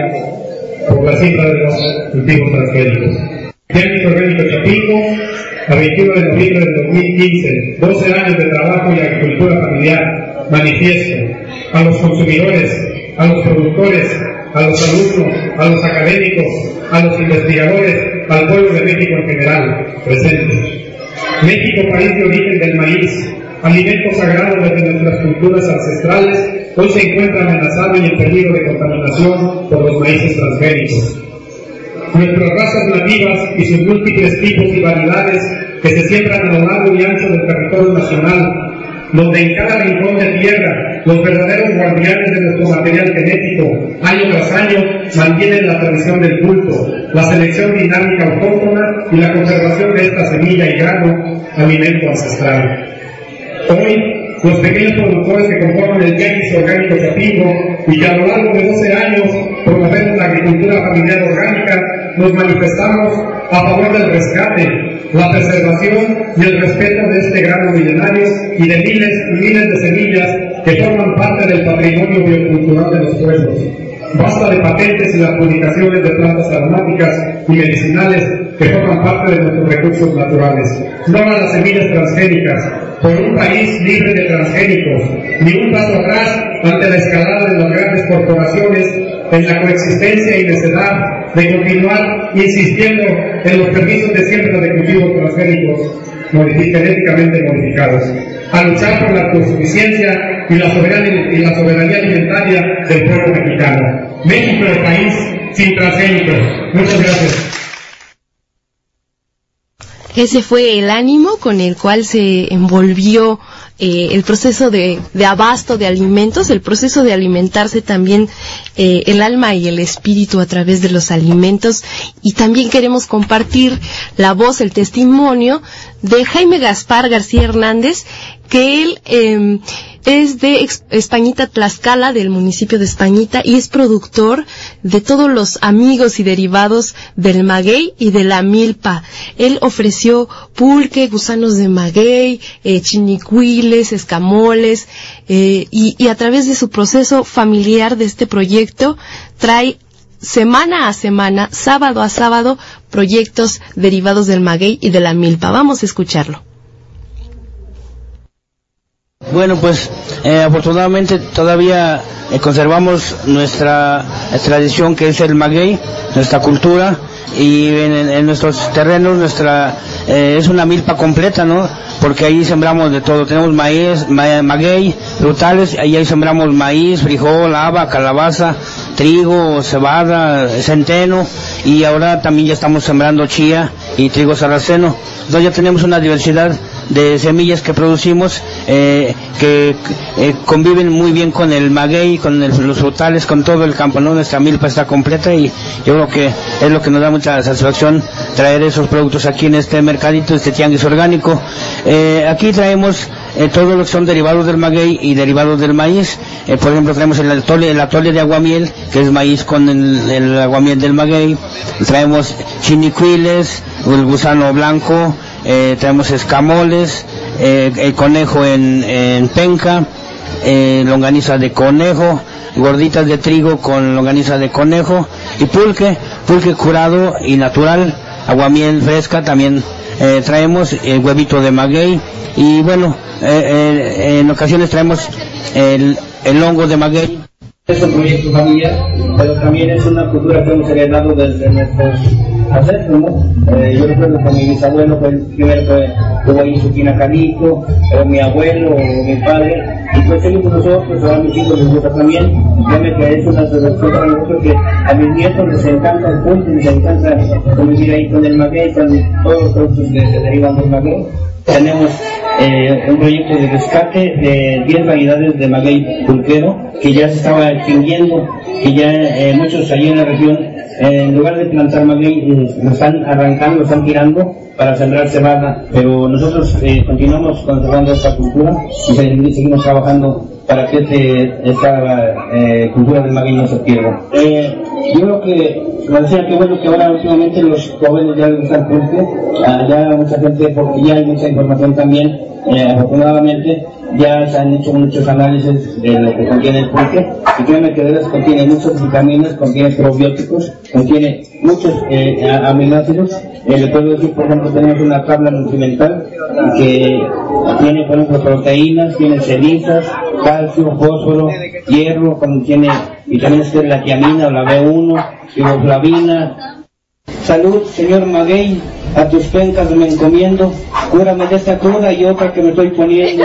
por la cifra de los cultivos transgénicos. Tianguis Orgánico Chapingo, a veintiuno de noviembre del dos mil quince, doce años de trabajo y agricultura familiar, manifiesto a los consumidores, a los productores, a los alumnos, a los académicos, a los investigadores, al pueblo de México en general, presentes. México, país de origen del maíz, alimento sagrado desde nuestras culturas ancestrales, hoy se encuentra amenazado y en peligro de contaminación por los maíces transgénicos. Nuestras razas nativas y sus múltiples tipos y variedades que se siembran a lo largo y ancho del territorio nacional, donde en cada rincón de tierra los verdaderos guardianes de nuestro material genético, año tras año, mantienen la tradición del culto, la selección dinámica autóctona y la conservación de esta semilla y grano, alimento ancestral. Hoy, los pequeños productores que conforman el Tianguis Orgánico Chapingo y que a lo largo de doce años promovemos la agricultura familiar orgánica, nos manifestamos a favor del rescate, la preservación y el respeto de este grano milenario y de miles y miles de semillas que forman parte del patrimonio biocultural de los pueblos. Basta de patentes y las publicaciones de plantas aromáticas y medicinales que forman parte de nuestros recursos naturales. No a las semillas transgénicas, por un país libre de transgénicos, ni un paso atrás ante la escalada de las grandes corporaciones en la coexistencia y necedad de continuar insistiendo en los permisos de siembra de cultivos transgénicos genéticamente modificados, a luchar por la autosuficiencia y la soberanía, y la soberanía alimentaria del pueblo mexicano. México, el país sin transgénicos. Muchas gracias. Ese fue el ánimo con el cual se envolvió eh, el proceso de, de abasto de alimentos, el proceso de alimentarse también eh, el alma y el espíritu a través de los alimentos. Y también queremos compartir la voz, el testimonio de Jaime Gaspar García Hernández, que él eh, es de Españita, Tlaxcala, del municipio de Españita, y es productor de todos los amigos y derivados del maguey y de la milpa. Él ofreció pulque, gusanos de maguey, eh, chinicuiles, escamoles, eh, y, y a través de su proceso familiar de este proyecto trae semana a semana, sábado a sábado, proyectos derivados del maguey y de la milpa. Vamos a escucharlo. Bueno, pues eh, afortunadamente todavía eh, conservamos nuestra tradición, que es el maguey, nuestra cultura, y en, en nuestros terrenos nuestra eh, es una milpa completa, ¿no? Porque ahí sembramos de todo, tenemos maíz, ma, maguey, frutales, ahí, ahí sembramos maíz, frijol, haba, calabaza, trigo, cebada, centeno, y ahora también ya estamos sembrando chía y trigo sarraceno. Entonces ya tenemos una diversidad de semillas que producimos eh, que eh, conviven muy bien con el maguey, con el, los frutales, con todo el campo, ¿no? Nuestra milpa está completa y yo creo que es lo que nos da mucha satisfacción traer esos productos aquí en este mercadito, este tianguis orgánico. Eh, aquí traemos eh, todo lo que son derivados del maguey y derivados del maíz. Eh, por ejemplo, traemos el atole, el atole de aguamiel, que es maíz con el, el aguamiel del maguey. Traemos chinicuiles, el gusano blanco, eh, traemos escamoles, eh, el conejo en, en penca, eh, longaniza de conejo, gorditas de trigo con longaniza de conejo y pulque, pulque curado y natural, aguamiel fresca también eh, traemos, eh, huevito de maguey y bueno, eh, eh, en ocasiones traemos el, el hongo de maguey. Es un proyecto familiar, pero también es una cultura que hemos heredado desde nuestros ancestros, ¿no? Eh, yo recuerdo que mi bisabuelo fue el primero que tuvo ahí su pinacalito, o mi abuelo, o mi padre, y pues seguimos nosotros, ahora a mis hijos les gusta también. Créeme que es una tradición para nosotros que a mis nietos les encanta el punto, les encanta convivir ahí con el maguey, con todos los productos que se derivan del maguey. Tenemos eh, un proyecto de rescate de diez variedades de maguey pulquero que ya se estaba extinguiendo, que ya eh, muchos allí en la región, eh, en lugar de plantar maguey, eh, lo están arrancando, lo están tirando para sembrar cebada, pero nosotros eh, continuamos conservando esta cultura y seguimos trabajando para que este, esta eh, cultura del maguey no se pierda. Eh, yo creo que, me decía que bueno que ahora últimamente los jóvenes ya les gustan pulque, ah, ya mucha gente, porque ya hay mucha información también, eh, afortunadamente ya se han hecho muchos análisis de lo que contiene el pulque, y créanme que de veras contiene muchas vitaminas, contiene probióticos, contiene muchos eh, aminoácidos. Eh, le puedo decir, por ejemplo, tenemos una tabla nutrimental que tiene, por ejemplo, proteínas, tiene cenizas, calcio, fósforo, hierro, contiene vitaminas que es la tiamina o la B uno, riboflavina. Salud, señor maguey, a tus pencas me encomiendo, cúrame de esta cruda y otra que me estoy poniendo.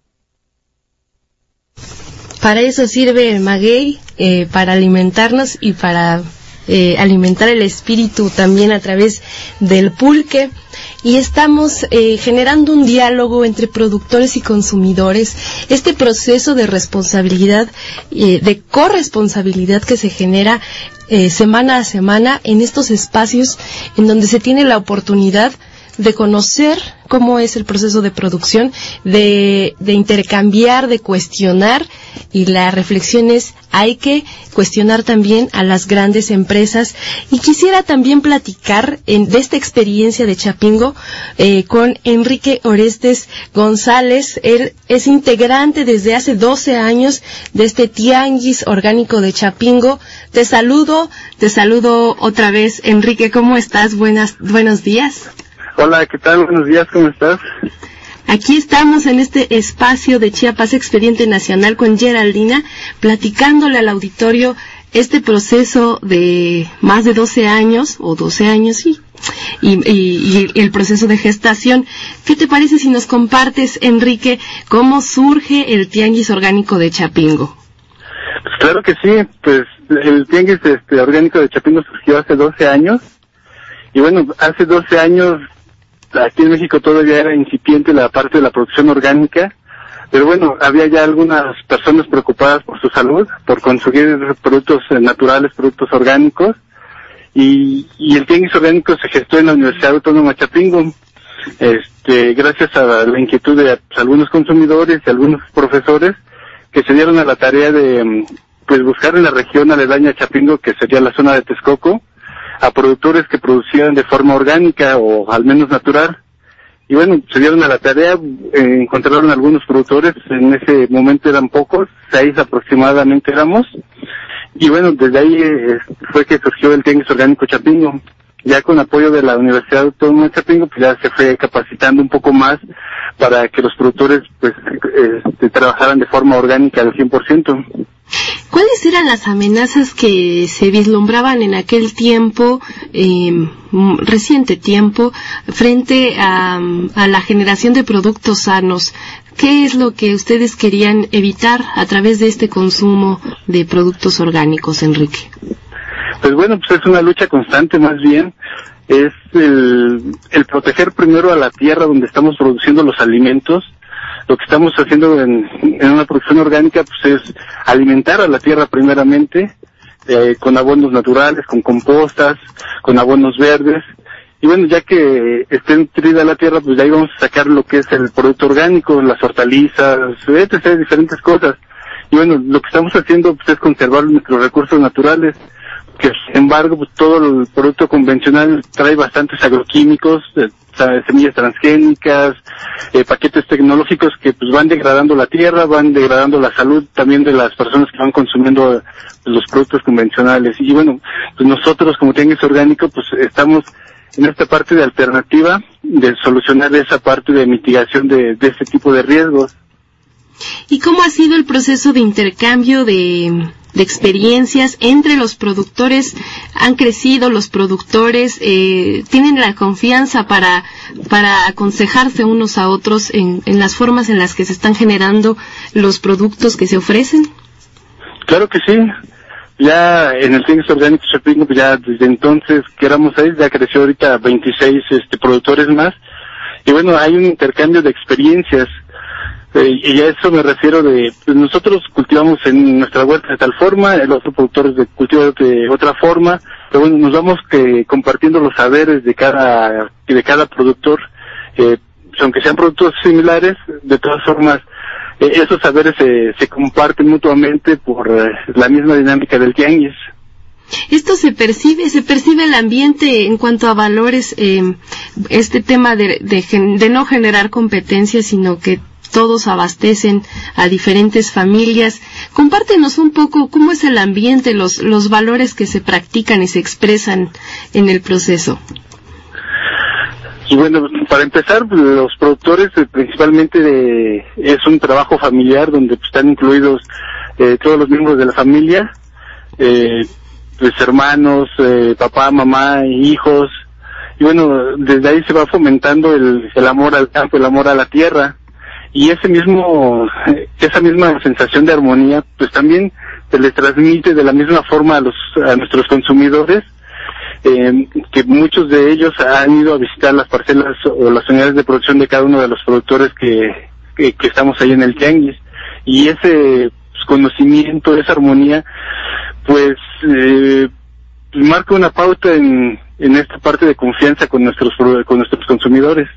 Para eso sirve el maguey, eh, para alimentarnos y para eh, alimentar el espíritu también a través del pulque. Y estamos eh, generando un diálogo entre productores y consumidores, este proceso de responsabilidad, eh, de corresponsabilidad que se genera eh, semana a semana en estos espacios en donde se tiene la oportunidad de conocer cómo es el proceso de producción, de, de intercambiar, de cuestionar, y la reflexión es, hay que cuestionar también a las grandes empresas. Y quisiera también platicar en, de esta experiencia de Chapingo eh, con Enrique Orestes González. Él es integrante desde hace doce años de este tianguis orgánico de Chapingo. Te saludo, te saludo otra vez, Enrique, ¿cómo estás? Buenas, buenos días. Hola, ¿qué tal? Buenos días, ¿cómo estás? Aquí estamos en este espacio de Chiapas Expediente Nacional con Geraldina, platicándole al auditorio este proceso de más de doce años, o doce años, sí, y, y, y el proceso de gestación. ¿Qué te parece si nos compartes, Enrique, cómo surge el Tianguis Orgánico de Chapingo? Pues claro que sí, pues el Tianguis este, Orgánico de Chapingo surgió hace doce años, y bueno, hace doce años aquí en México todavía era incipiente la parte de la producción orgánica, pero bueno, había ya algunas personas preocupadas por su salud, por consumir productos naturales, productos orgánicos, y, y el tianguis orgánico se gestó en la Universidad Autónoma de Chapingo, este, gracias a la inquietud de pues, algunos consumidores y algunos profesores que se dieron a la tarea de pues buscar en la región aledaña a Chapingo, que sería la zona de Texcoco, a productores que producían de forma orgánica o al menos natural. Y bueno, se dieron a la tarea, eh, encontraron algunos productores, en ese momento eran pocos, seis aproximadamente éramos, y bueno, desde ahí eh, fue que surgió el Tianguis Orgánico Chapingo. ya con apoyo de la Universidad Autónoma de Chapingo, pues ya se fue capacitando un poco más para que los productores pues este, trabajaran de forma orgánica al cien por ciento. ¿Cuáles eran las amenazas que se vislumbraban en aquel tiempo, eh, reciente tiempo, frente a, a la generación de productos sanos? ¿Qué es lo que ustedes querían evitar a través de este consumo de productos orgánicos, Enrique? Pues bueno, pues es una lucha constante más bien. Es el, el proteger primero a la tierra donde estamos produciendo los alimentos. Lo que estamos haciendo en, en una producción orgánica pues es alimentar a la tierra primeramente, eh, con abonos naturales, con compostas, con abonos verdes. Y bueno, ya que esté nutrida la tierra, pues de ahí vamos a sacar lo que es el producto orgánico, las hortalizas, etcétera, diferentes cosas. Y bueno, lo que estamos haciendo pues es conservar nuestros recursos naturales, que sin embargo pues todo el producto convencional trae bastantes agroquímicos, eh, semillas transgénicas, eh, paquetes tecnológicos que pues van degradando la tierra, van degradando la salud también de las personas que van consumiendo pues, los productos convencionales. Y bueno, pues nosotros como Tianguis Orgánico pues estamos en esta parte de alternativa, de solucionar esa parte de mitigación de, de este tipo de riesgos. ¿Y cómo ha sido el proceso de intercambio de, de experiencias entre los productores? ¿Han crecido los productores? Eh, ¿Tienen la confianza para, para aconsejarse unos a otros en, en las formas en las que se están generando los productos que se ofrecen? Claro que sí. Ya en el Tianguis Orgánico Chapingo, pues ya desde entonces que éramos seis, ya creció ahorita veintiséis este, productores más. Y bueno, hay un intercambio de experiencias. Eh, y a eso me refiero de, pues nosotros cultivamos en nuestra huerta de tal forma, el otro productor de cultiva de otra forma, pero bueno, nos vamos que compartiendo los saberes de cada, de cada productor, eh, aunque sean productos similares, de todas formas, eh, esos saberes se, se comparten mutuamente por eh, la misma dinámica del tianguis. Esto se percibe, se percibe el ambiente en cuanto a valores, eh, este tema de, de, de no generar competencia, sino que todos abastecen a diferentes familias. Compártenos un poco cómo es el ambiente, los, los valores que se practican y se expresan en el proceso. Y bueno, para empezar, los productores eh, principalmente de, es un trabajo familiar donde pues, están incluidos eh, todos los miembros de la familia, eh, pues hermanos, eh, papá, mamá, hijos. Y bueno, desde ahí se va fomentando el, el amor al campo, el amor a la tierra. Y ese mismo, esa misma sensación de armonía, pues también se les transmite de la misma forma a los, a nuestros consumidores, eh, que muchos de ellos han ido a visitar las parcelas o las unidades de producción de cada uno de los productores que, que, que estamos ahí en el tianguis. Y ese pues, conocimiento, esa armonía, pues, eh, marca una pauta en, en esta parte de confianza con nuestros, con nuestros consumidores.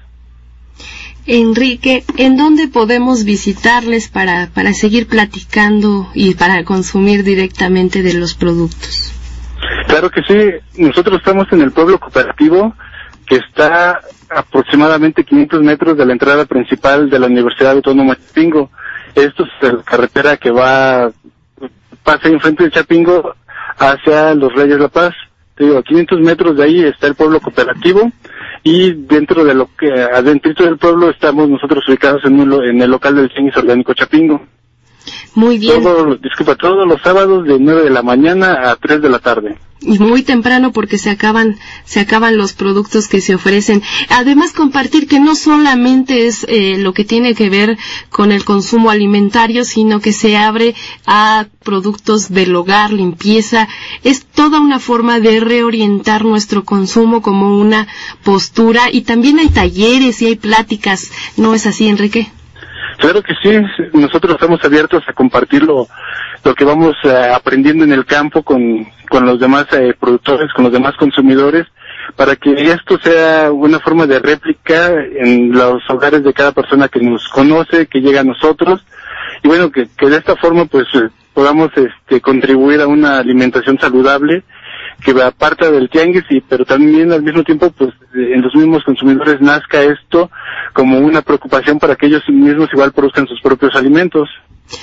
Enrique, ¿en dónde podemos visitarles para, para seguir platicando y para consumir directamente de los productos? Claro que sí, nosotros estamos en el pueblo cooperativo, que está aproximadamente quinientos metros de la entrada principal de la Universidad Autónoma de Chapingo. Esto es la carretera que va, pasa enfrente de Chapingo hacia Los Reyes La Paz. Te digo, a quinientos metros de ahí está el pueblo cooperativo. Y dentro de lo que, adentro del pueblo, estamos nosotros ubicados en, un, en el local del Tianguis Orgánico Chapingo. Muy bien. Todo, disculpa, todos los sábados de nueve de la mañana a tres de la tarde. Y muy temprano porque se acaban, se acaban los productos que se ofrecen. Además, compartir que no solamente es eh, lo que tiene que ver con el consumo alimentario, sino que se abre a productos del hogar, limpieza. Es toda una forma de reorientar nuestro consumo como una postura. Y también hay talleres y hay pláticas. ¿No es así, Enrique? Claro que sí, nosotros estamos abiertos a compartir lo, lo que vamos eh, aprendiendo en el campo con, con los demás eh, productores, con los demás consumidores, para que esto sea una forma de réplica en los hogares de cada persona que nos conoce, que llega a nosotros, y bueno, que, que de esta forma pues eh, podamos este, contribuir a una alimentación saludable, que aparta del tianguis, y pero también al mismo tiempo pues en los mismos consumidores nazca esto como una preocupación para que ellos mismos igual produzcan sus propios alimentos.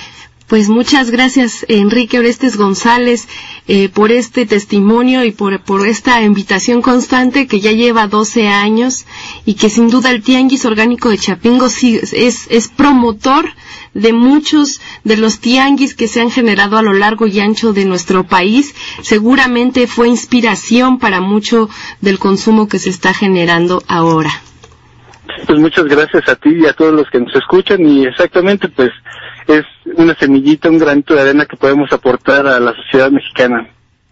Pues muchas gracias, Enrique Orestes González, eh, por este testimonio y por, por esta invitación constante que ya lleva doce años y que sin duda el Tianguis Orgánico de Chapingo sí, es, es promotor de muchos de los tianguis que se han generado a lo largo y ancho de nuestro país. Seguramente fue inspiración para mucho del consumo que se está generando ahora. Pues muchas gracias a ti y a todos los que nos escuchan, y exactamente pues es una semillita, un granito de arena que podemos aportar a la sociedad mexicana.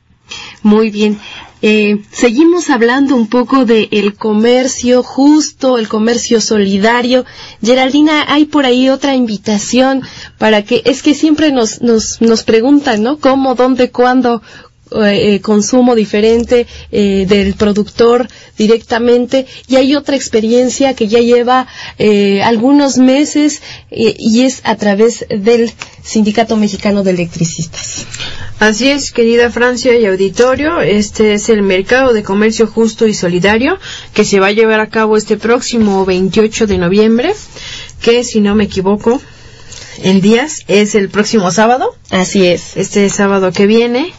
Muy bien. Eh, seguimos hablando un poco de el comercio justo, el comercio solidario. Geraldina, hay por ahí otra invitación para que, es que siempre nos, nos, nos preguntan, ¿no? ¿Cómo, dónde, cuándo? Eh, consumo diferente eh, del productor directamente, y hay otra experiencia que ya lleva eh, algunos meses eh, y es a través del Sindicato Mexicano de Electricistas. Así es, querida Francia y auditorio, este es el Mercado de Comercio Justo y Solidario que se va a llevar a cabo este próximo veintiocho de noviembre, que si no me equivoco en días es el próximo sábado. Así es. Este sábado que viene.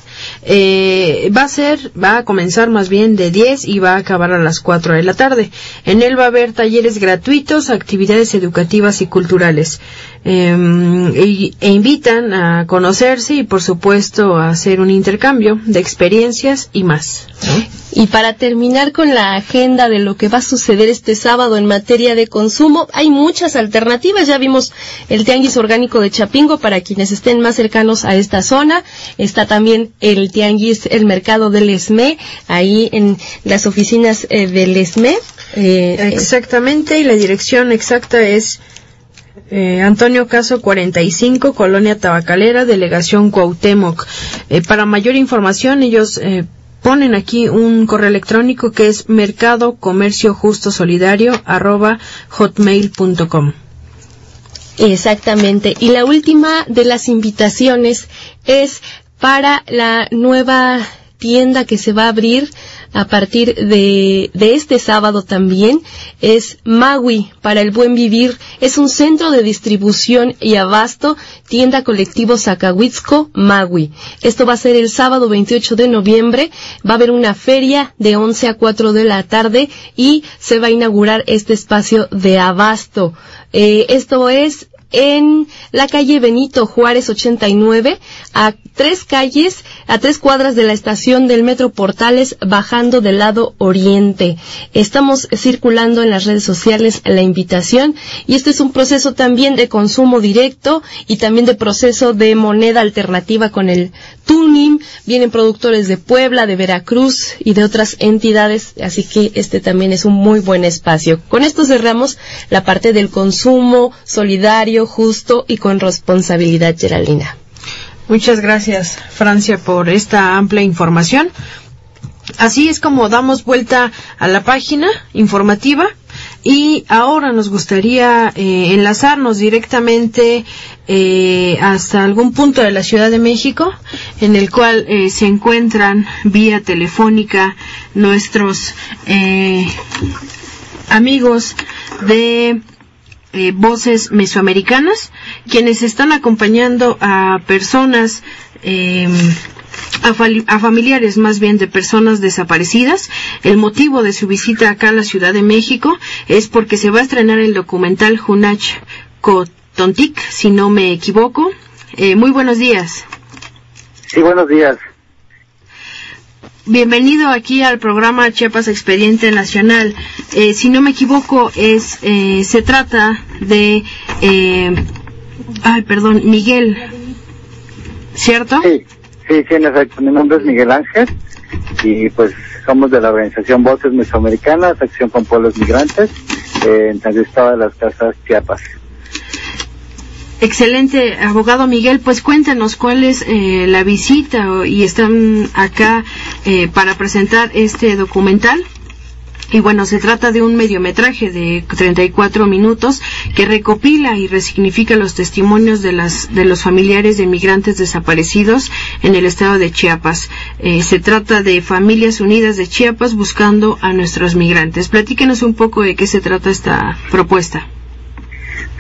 Eh, va a ser, va a comenzar más bien de diez y va a acabar a las cuatro de la tarde. En él va a haber talleres gratuitos, actividades educativas y culturales. Eh, e, e invitan a conocerse y por supuesto a hacer un intercambio de experiencias y más, ¿no? Y para terminar con la agenda de lo que va a suceder este sábado en materia de consumo, hay muchas alternativas. Ya vimos el Tianguis Orgánico de Chapingo para quienes estén más cercanos a esta zona. Está también el Tianguis, el Mercado del ESME, ahí en las oficinas eh, del ESME. Eh, Exactamente, y la dirección exacta es Eh, Antonio Caso cuarenta y cinco, Colonia Tabacalera, Delegación Cuauhtémoc. Eh, para mayor información, ellos eh, ponen aquí un correo electrónico que es mercado comercio justo solidario arroba hotmail punto com. Exactamente. Y la última de las invitaciones es para la nueva tienda que se va a abrir a partir de, de este sábado también. Es Magui para el buen vivir. Es un centro de distribución y abasto, tienda colectivo Zacahuitzco Magui. Esto va a ser el sábado veintiocho de noviembre. Va a haber una feria de once a cuatro de la tarde y se va a inaugurar este espacio de abasto. Eh, esto es en la calle Benito Juárez ochenta y nueve, a tres calles, a tres cuadras de la estación del Metro Portales, bajando del lado oriente. Estamos circulando en las redes sociales la invitación, y este es un proceso también de consumo directo y también de proceso de moneda alternativa con el tuning. Vienen productores de Puebla, de Veracruz y de otras entidades, así que este también es un muy buen espacio. Con esto cerramos la parte del consumo solidario, justo y con responsabilidad, Geraldina. Muchas gracias, Francia, por esta amplia información. Así es como damos vuelta a la página informativa, y ahora nos gustaría eh, enlazarnos directamente eh, hasta algún punto de la Ciudad de México, en el cual eh, se encuentran vía telefónica nuestros eh, amigos de Eh, Voces Mesoamericanas, quienes están acompañando a personas, eh, a, a familiares más bien de personas desaparecidas. El motivo de su visita acá a la Ciudad de México es porque se va a estrenar el documental Hunach Cotontic, si no me equivoco. Eh, muy buenos días. Sí, buenos días. Bienvenido aquí al programa Chiapas Expediente Nacional. Eh, si no me equivoco, es eh, se trata de, eh, ay, perdón, Miguel, ¿cierto? Sí, sí, sí, en efecto. Mi nombre es Miguel Ángel y pues somos de la organización Voces Mesoamericanas, Acción con Pueblos Migrantes, eh, en San Cristóbal de las Casas, Chiapas. Excelente, abogado Miguel. Pues cuéntanos cuál es eh, la visita, y están acá eh, para presentar este documental. Y bueno, se trata de un mediometraje de treinta y cuatro minutos que recopila y resignifica los testimonios de las de los familiares de migrantes desaparecidos en el estado de Chiapas. Eh, se trata de Familias Unidas de Chiapas buscando a nuestros migrantes. Platíquenos un poco de qué se trata esta propuesta.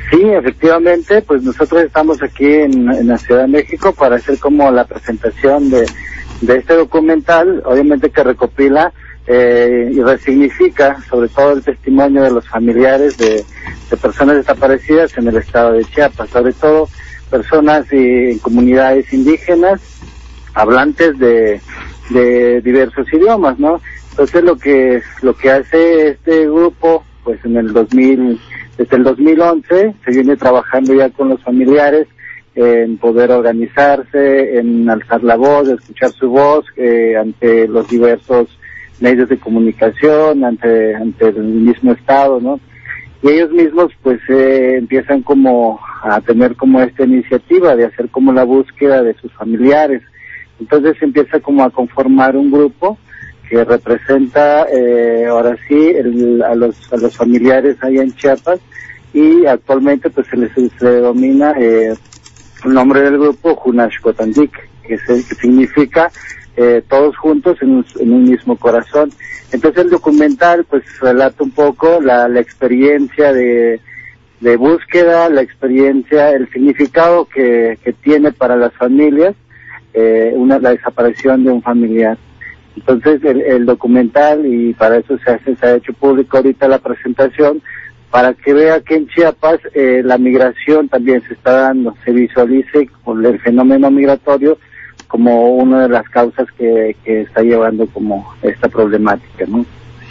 Sí, efectivamente, pues nosotros estamos aquí en, en la Ciudad de México para hacer como la presentación de, de este documental, obviamente que recopila eh, y resignifica sobre todo el testimonio de los familiares de, de personas desaparecidas en el estado de Chiapas, sobre todo personas y, en comunidades indígenas, hablantes de, de diversos idiomas, ¿no? Entonces lo que lo que hace este grupo, pues en el dos mil, desde el dos mil once se viene trabajando ya con los familiares en poder organizarse, en alzar la voz, escuchar su voz eh, ante los diversos medios de comunicación, ante ante el mismo estado, ¿no? Y ellos mismos pues eh, empiezan como a tener como esta iniciativa de hacer como la búsqueda de sus familiares. Entonces se empieza como a conformar un grupo que representa eh, ahora sí el, a los a los familiares allá en Chiapas, y actualmente pues se les se denomina eh, el nombre del grupo Junashkotandik, que, se, que significa eh, todos juntos en un, en un mismo corazón. Entonces el documental pues relata un poco la, la experiencia de, de búsqueda, la experiencia, el significado que, que tiene para las familias eh, una la desaparición de un familiar. Entonces el, el documental, y para eso se hace, se ha hecho público ahorita la presentación, para que vea que en Chiapas eh, la migración también se está dando, se visualice con el fenómeno migratorio como una de las causas que, que está llevando como esta problemática, ¿no?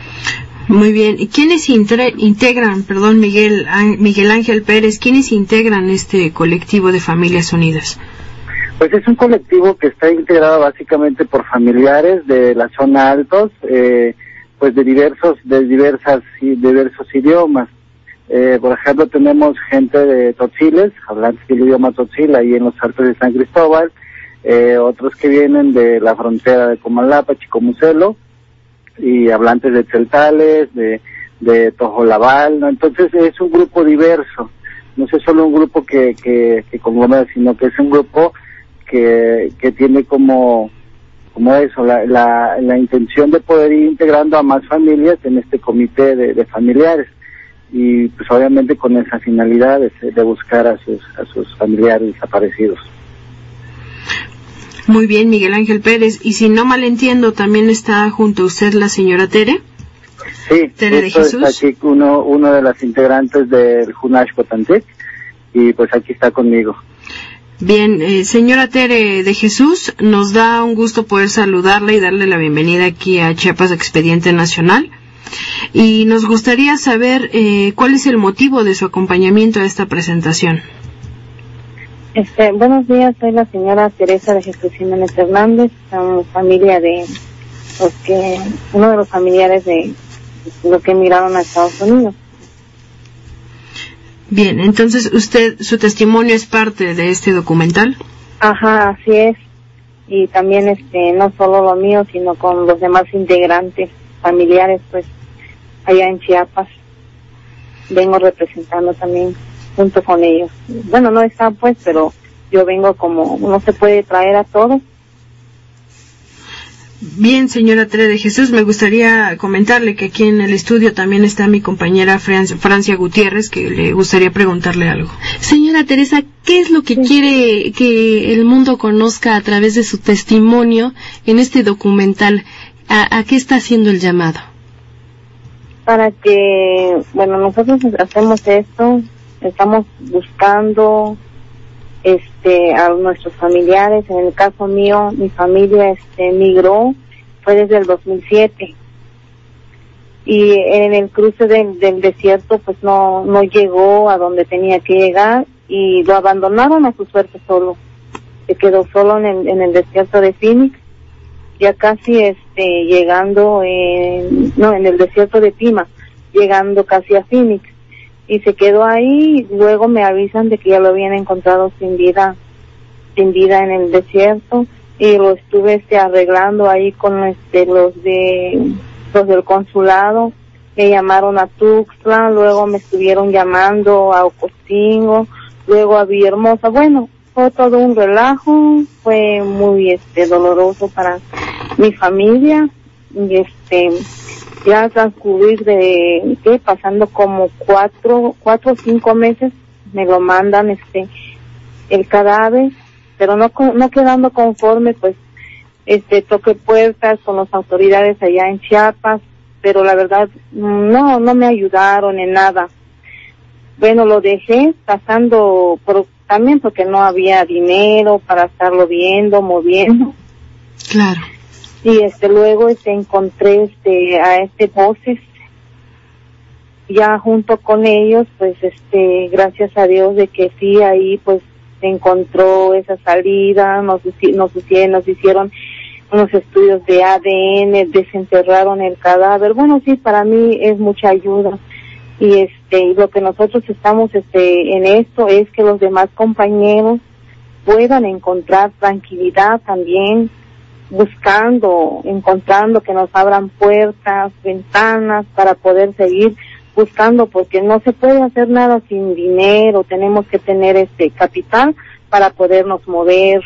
Muy bien. ¿Y quiénes intre- integran, perdón, Miguel, Miguel Ángel Pérez, quiénes integran este colectivo de Familias Unidas? Pues es un colectivo que está integrado básicamente por familiares de la zona Altos, eh, pues de diversos, de diversas, diversos idiomas. Eh, por ejemplo, tenemos gente de Tzotziles, hablantes del idioma Tzotzil, ahí en los Altos de San Cristóbal, eh, otros que vienen de la frontera de Comalapa, Chicomucelo, y hablantes de Tzeltales, de, de Tojolabal, ¿no? Entonces es un grupo diverso, no es solo un grupo que, que, que conglomera, sino que es un grupo que, que tiene como, como eso, la, la, la intención de poder ir integrando a más familias en este comité de, de familiares, y pues obviamente con esa finalidad de, de buscar a sus, a sus familiares desaparecidos. Muy bien, Miguel Ángel Pérez. Y si no mal entiendo, también está junto a usted la señora Tere. Sí, Tere de Jesús. Está aquí uno, uno de las integrantes del Junashkotandik, y pues aquí está conmigo. Bien, eh, señora Tere de Jesús, nos da un gusto poder saludarla y darle la bienvenida aquí a Chiapas Expediente Nacional. Y nos gustaría saber eh, cuál es el motivo de su acompañamiento a esta presentación. Este, buenos días, soy la señora Teresa de Jesús Jiménez Hernández, somos familia de los que, uno de los familiares de los que emigraron a Estados Unidos. Bien, entonces usted, su testimonio es parte de este documental. Ajá, así es, y también este, no solo lo mío, sino con los demás integrantes familiares, pues, allá en Chiapas, vengo representando también junto con ellos. Bueno, no están pues, pero yo vengo como, no se puede traer a todos. Bien, señora Tere de Jesús, me gustaría comentarle que aquí en el estudio también está mi compañera Francia, Francia Gutiérrez, que le gustaría preguntarle algo. Señora Teresa, ¿qué es lo que sí. quiere que el mundo conozca a través de su testimonio en este documental? ¿A, a qué está haciendo el llamado? Para que, bueno, nosotros hacemos esto, estamos buscando este a nuestros familiares. En el caso mío, mi familia este migró, fue desde el dos mil siete, y en el cruce del, del desierto pues no no llegó a donde tenía que llegar y lo abandonaron a su suerte solo. Se quedó solo en el, en el desierto de Phoenix, ya casi este llegando en, no en el desierto de Pima, llegando casi a Phoenix, y se quedó ahí. Y luego me avisan de que ya lo habían encontrado sin vida sin vida en el desierto, y lo estuve este arreglando ahí con este los de los del consulado. Me llamaron a Tuxtla, luego me estuvieron llamando a Ocosingo, luego a Villahermosa. Bueno, fue todo un relajo, fue muy este doloroso para mi familia, y este ya al transcurrir de ¿qué? pasando como cuatro cuatro o cinco meses, me lo mandan este el cadáver, pero no no quedando conforme, pues este toqué puertas con las autoridades allá en Chiapas, pero la verdad no no me ayudaron en nada. Bueno, lo dejé pasando por, también porque no había dinero para estarlo viendo, moviendo. Claro. Y este luego este encontré este a este Voces, ya junto con ellos, pues este gracias a Dios de que sí, ahí pues se encontró esa salida, nos nos hicieron, nos hicieron unos estudios de A D N, desenterraron el cadáver. Bueno, sí, para mí es mucha ayuda. Y este y lo que nosotros estamos este en esto es que los demás compañeros puedan encontrar tranquilidad también, buscando, encontrando que nos abran puertas, ventanas para poder seguir buscando, porque no se puede hacer nada sin dinero, tenemos que tener este capital para podernos mover.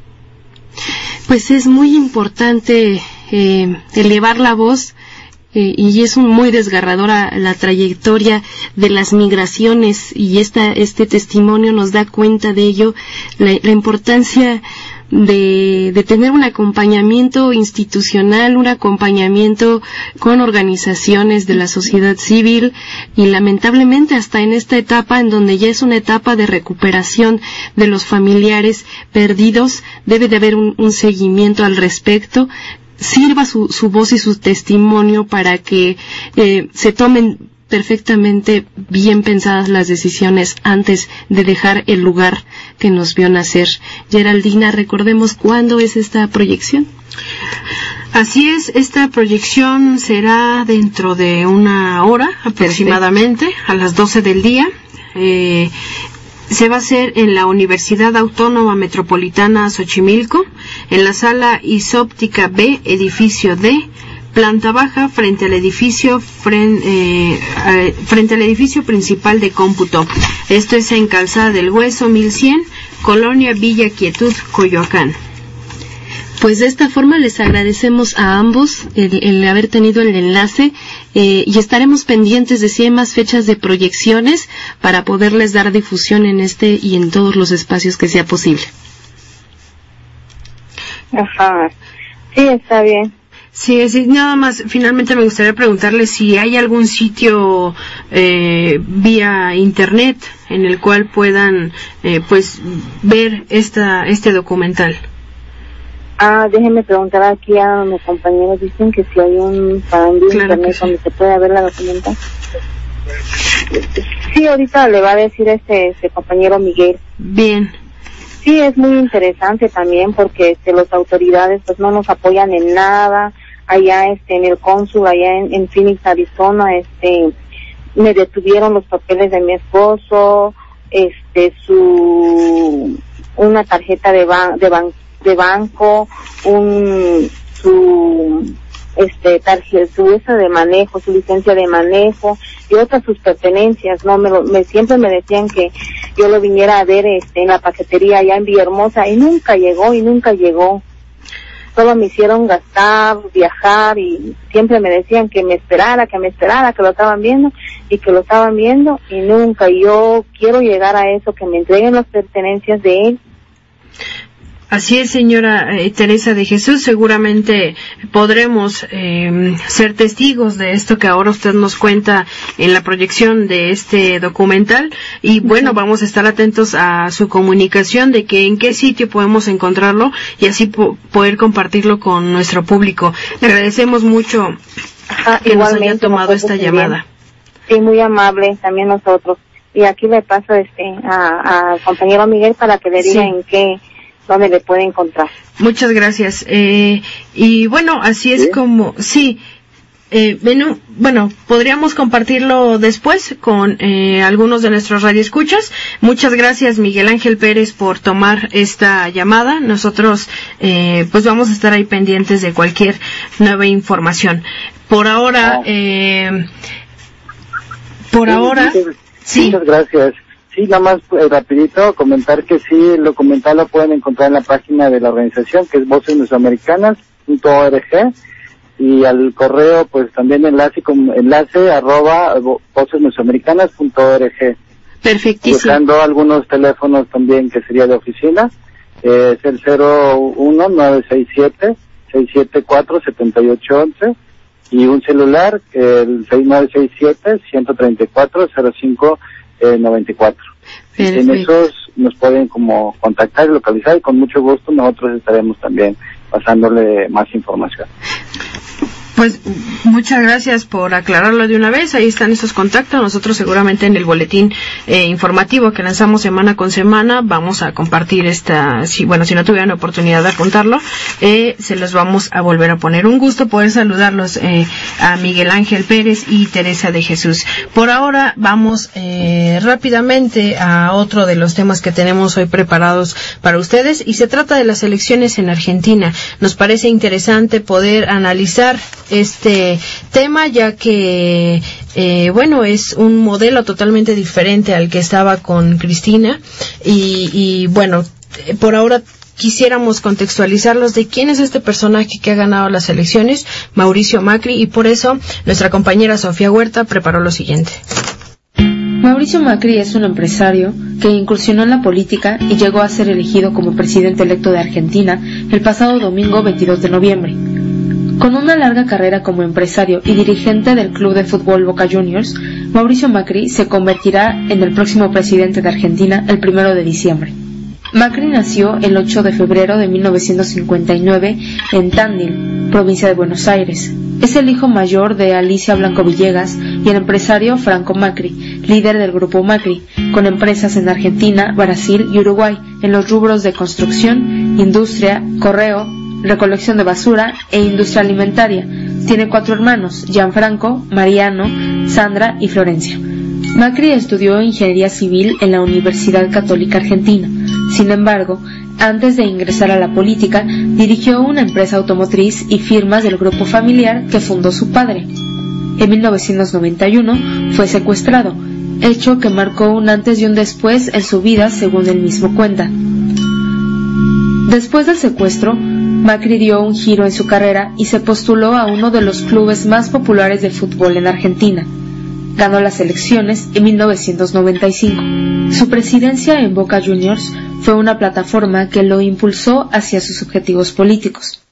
Pues es muy importante eh, elevar la voz. Eh, y es un, muy desgarradora la trayectoria de las migraciones, y esta, este testimonio nos da cuenta de ello, la, la importancia de, de tener un acompañamiento institucional, un acompañamiento con organizaciones de la sociedad civil, y lamentablemente hasta en esta etapa, en donde ya es una etapa de recuperación de los familiares perdidos, debe de haber un, un seguimiento al respecto. Sirva su, su voz y su testimonio para que eh, se tomen perfectamente bien pensadas las decisiones antes de dejar el lugar que nos vio nacer. Geraldina, recordemos cuándo es esta proyección. Así es, esta proyección será dentro de una hora aproximadamente, a las doce del día. Eh, Se va a hacer en la Universidad Autónoma Metropolitana Xochimilco, en la sala Isóptica B, edificio D, planta baja, frente al edificio frente, eh, frente al edificio principal de cómputo. Esto es en Calzada del Hueso mil cien, Colonia Villa Quietud, Coyoacán. Pues de esta forma les agradecemos a ambos el, el haber tenido el enlace, eh, y estaremos pendientes de si hay más fechas de proyecciones para poderles dar difusión en este y en todos los espacios que sea posible. Ajá, sí, está bien. Sí, sí, nada más, finalmente me gustaría preguntarle si hay algún sitio eh, vía internet en el cual puedan eh, pues ver esta este documental. Ah, déjenme preguntar aquí a mis compañeros, dicen que si hay un para envío claro internet sí. donde se pueda ver la documentación. Sí, ahorita le va a decir este, este compañero Miguel. Bien. Sí, es muy interesante también porque este, las autoridades pues no nos apoyan en nada. Allá este en el cónsul, allá en, en Phoenix, Arizona, este me detuvieron los papeles de mi esposo, este su una tarjeta de ban, de ban, de banco, un su este tarjeta, su esa de manejo, su licencia de manejo y otras sus pertenencias. No me, lo, me siempre me decían que yo lo viniera a ver este en la paquetería allá en Villahermosa y nunca llegó y nunca llegó. Solo me hicieron gastar, viajar y siempre me decían que me esperara, que me esperara, que lo estaban viendo y que lo estaban viendo y nunca. Yo quiero llegar a eso, que me entreguen las pertenencias de él. Así es, señora eh, Teresa de Jesús, seguramente podremos eh, ser testigos de esto que ahora usted nos cuenta en la proyección de este documental y bueno, vamos a estar atentos a su comunicación de que en qué sitio podemos encontrarlo y así po- poder compartirlo con nuestro público. Le agradecemos mucho Ajá, que nos haya tomado esta llamada. Sí, muy amable, también nosotros. Y aquí le paso este a, al compañero Miguel para que le diga sí. en qué donde le puede encontrar. Muchas gracias. Eh, y bueno, así es ¿Sí? como, sí, eh, bueno, bueno, podríamos compartirlo después con eh, algunos de nuestros radioescuchas. Muchas gracias, Miguel Ángel Pérez, por tomar esta llamada. Nosotros, eh, pues vamos a estar ahí pendientes de cualquier nueva información. Por ahora, eh, por sí, ahora, muchas, sí. Muchas gracias. Sí, nada más eh, rapidito comentar que sí, el documental lo pueden encontrar en la página de la organización, que es voces mesoamericanas punto org, y al correo pues también enlace con enlace arroba voces mesoamericanas punto org. Perfectísimo. Dejando algunos teléfonos también que sería de oficina, eh, es el cero uno nueve seis siete seis siete cuatro siete ocho once y un celular, el seis nueve seis siete uno tres cuatro cero cinco nueve cuatro. En esos nos pueden como contactar y localizar, y con mucho gusto nosotros estaremos también pasándole más información. Pues muchas gracias por aclararlo de una vez. Ahí están esos contactos. Nosotros seguramente en el boletín eh, informativo que lanzamos semana con semana vamos a compartir esta, si, bueno, si no tuvieran la oportunidad de apuntarlo, eh, se los vamos a volver a poner. Un gusto poder saludarlos eh, a Miguel Ángel Pérez y Teresa de Jesús. Por ahora vamos eh, rápidamente a otro de los temas que tenemos hoy preparados para ustedes, y se trata de las elecciones en Argentina. Nos parece interesante poder analizar este tema, ya que eh, bueno, es un modelo totalmente diferente al que estaba con Cristina, y, y bueno, por ahora quisiéramos contextualizarlos de quién es este personaje que ha ganado las elecciones, Mauricio Macri, y por eso nuestra compañera Sofía Huerta preparó lo siguiente. Mauricio Macri es un empresario que incursionó en la política y llegó a ser elegido como presidente electo de Argentina el pasado domingo veintidós de noviembre. Con una larga carrera como empresario y dirigente del club de fútbol Boca Juniors, Mauricio Macri se convertirá en el próximo presidente de Argentina el primero de diciembre. Macri nació el ocho de febrero de mil novecientos cincuenta y nueve en Tandil, provincia de Buenos Aires. Es el hijo mayor de Alicia Blanco Villegas y el empresario Franco Macri, líder del grupo Macri, con empresas en Argentina, Brasil y Uruguay en los rubros de construcción, industria, correo, recolección de basura e industria alimentaria. Tiene cuatro hermanos, Gianfranco, Mariano, Sandra y Florencia. Macri estudió ingeniería civil en la Universidad Católica Argentina. Sin embargo, antes de ingresar a la política, dirigió una empresa automotriz y firmas del grupo familiar que fundó su padre. En mil novecientos noventa y uno fue secuestrado, hecho que marcó un antes y un después en su vida, según él mismo cuenta. Después del secuestro, Macri dio un giro en su carrera y se postuló a uno de los clubes más populares de fútbol en Argentina. Ganó las elecciones en mil novecientos noventa y cinco. Su presidencia en Boca Juniors fue una plataforma que lo impulsó hacia sus objetivos políticos.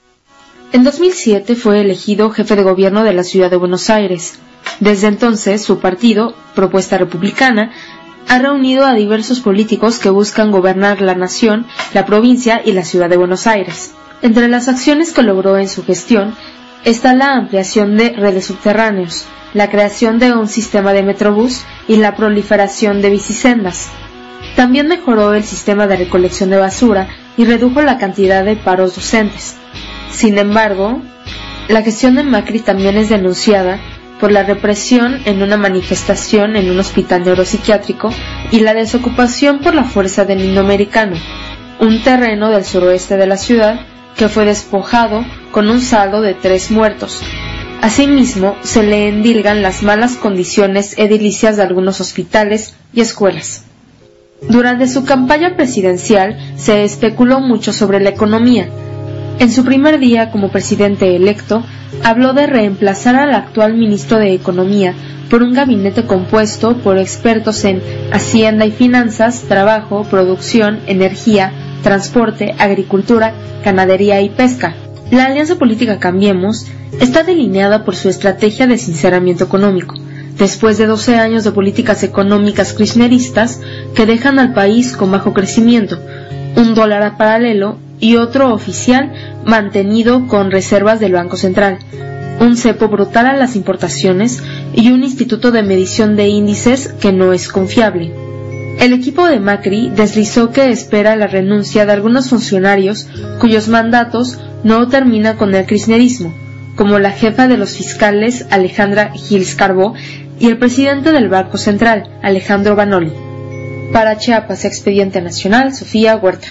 En dos mil siete fue elegido jefe de gobierno de la ciudad de Buenos Aires. Desde entonces, su partido, Propuesta Republicana, ha reunido a diversos políticos que buscan gobernar la nación, la provincia y la ciudad de Buenos Aires. Entre las acciones que logró en su gestión está la ampliación de redes subterráneos, la creación de un sistema de metrobús y la proliferación de bicisendas. También mejoró el sistema de recolección de basura y redujo la cantidad de paros docentes. Sin embargo, la gestión de Macri también es denunciada por la represión en una manifestación en un hospital neuropsiquiátrico y la desocupación por la fuerza del Indoamericano, un terreno del suroeste de la ciudad que fue despojado con un saldo de tres muertos. Asimismo, se le endilgan las malas condiciones edilicias de algunos hospitales y escuelas. Durante su campaña presidencial se especuló mucho sobre la economía. En su primer día como presidente electo, habló de reemplazar al actual ministro de Economía por un gabinete compuesto por expertos en Hacienda y Finanzas, Trabajo, Producción, Energía, Transporte, Agricultura, Ganadería y Pesca. La alianza política Cambiemos está delineada por su estrategia de sinceramiento económico, después de doce años de políticas económicas kirchneristas que dejan al país con bajo crecimiento, un dólar a paralelo y otro oficial mantenido con reservas del Banco Central, un cepo brutal a las importaciones y un instituto de medición de índices que no es confiable. El equipo de Macri deslizó que espera la renuncia de algunos funcionarios cuyos mandatos no terminan con el kirchnerismo, como la jefa de los fiscales Alejandra Gils Carbó y el presidente del Banco Central, Alejandro Banoli. Para Chiapas Expediente Nacional, Sofía Huerta.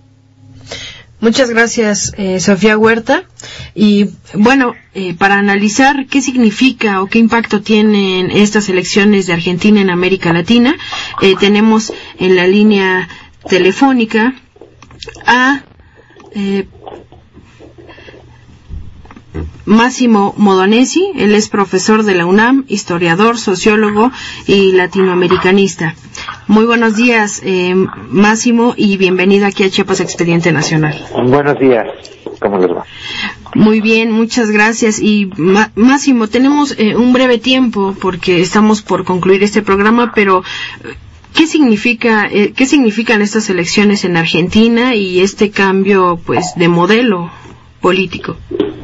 Muchas gracias, eh, Sofía Huerta. Y bueno, eh, para analizar qué significa o qué impacto tienen estas elecciones de Argentina en América Latina, eh, tenemos en la línea telefónica a... Eh, Máximo Modonesi. Él es profesor de la UNAM, historiador, sociólogo y latinoamericanista. Muy buenos días, eh, Máximo, y bienvenido aquí a Chiapas Expediente Nacional. Buenos días, ¿cómo les va? Muy bien, muchas gracias. Y Máximo, tenemos eh, un breve tiempo porque estamos por concluir este programa, pero ¿qué significa, eh, qué significan estas elecciones en Argentina y este cambio, pues, de modelo político?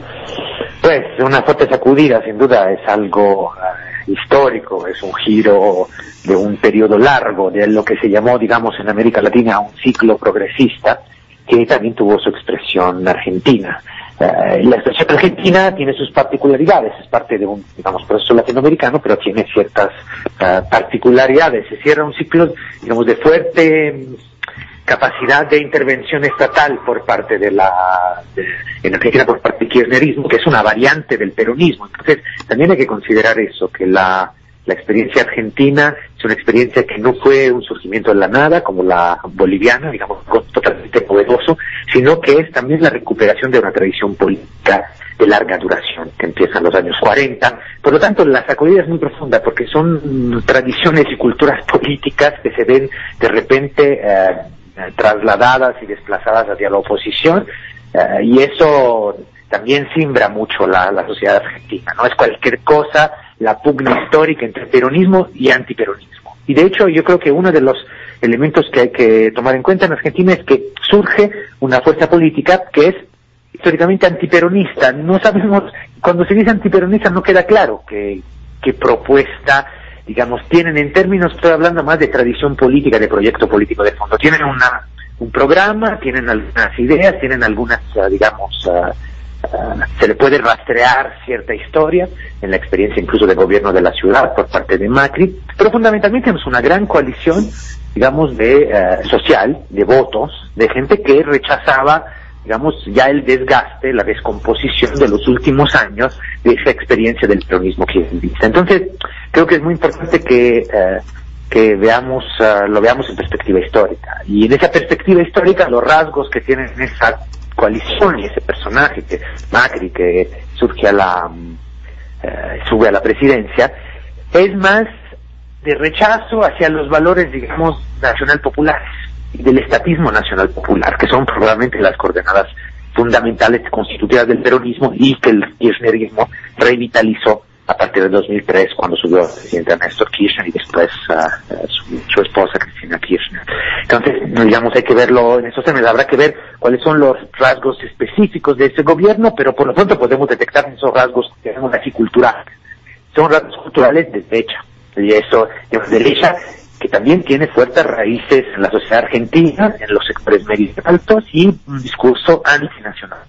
Pues una fuerte sacudida, sin duda, es algo uh, histórico, es un giro de un periodo largo de lo que se llamó, digamos, en América Latina un ciclo progresista, que también tuvo su expresión argentina. Uh, la expresión argentina tiene sus particularidades, es parte de un, digamos, proceso latinoamericano, pero tiene ciertas uh, particularidades. Se cierra un ciclo, digamos, de fuerte capacidad de intervención estatal por parte de la, de, en Argentina por parte del kirchnerismo, que es una variante del peronismo. Entonces, también hay que considerar eso, que la, la experiencia argentina es una experiencia que no fue un surgimiento de la nada, como la boliviana, digamos, totalmente novedoso, sino que es también la recuperación de una tradición política de larga duración, que empieza en los años cuarenta. Por lo tanto, la sacudida es muy profunda, porque son tradiciones y culturas políticas que se ven de repente eh, trasladadas y desplazadas hacia la oposición, uh, y eso también simbra mucho la, la sociedad argentina. No es cualquier cosa la pugna histórica entre peronismo y antiperonismo. Y de hecho yo creo que uno de los elementos que hay que tomar en cuenta en Argentina es que surge una fuerza política que es históricamente antiperonista. No sabemos, cuando se dice antiperonista no queda claro qué, qué propuesta, digamos, tienen en términos, estoy hablando más de tradición política, de proyecto político de fondo. Tienen una, un programa, tienen algunas ideas, tienen algunas, uh, digamos, uh, uh, se le puede rastrear cierta historia en la experiencia incluso de gobierno de la ciudad por parte de Macri, pero fundamentalmente tenemos una gran coalición, digamos, de uh, social, de votos, de gente que rechazaba, digamos, ya el desgaste, la descomposición de los últimos años de esa experiencia del peronismo kirchnerista. Entonces, creo que es muy importante que eh, que veamos, uh, lo veamos en perspectiva histórica. Y en esa perspectiva histórica, los rasgos que tienen esa coalición y ese personaje, que Macri, que surge a la, uh, sube a la presidencia, es más de rechazo hacia los valores, digamos, nacional populares, y del estatismo nacional popular, que son probablemente las coordenadas fundamentales constitutivas del peronismo y que el kirchnerismo revitalizó a partir de dos mil tres, cuando subió el presidente Néstor Kirchner y después uh, uh, su, su esposa Cristina Kirchner. Entonces, digamos, hay que verlo en esos términos. Habrá que ver cuáles son los rasgos específicos de ese gobierno, pero por lo pronto podemos detectar esos rasgos que son así culturales. Son rasgos culturales de derecha, y eso, de derecha, que también tiene fuertes raíces en la sociedad argentina, en los sectores medios altos, y un discurso antinacional.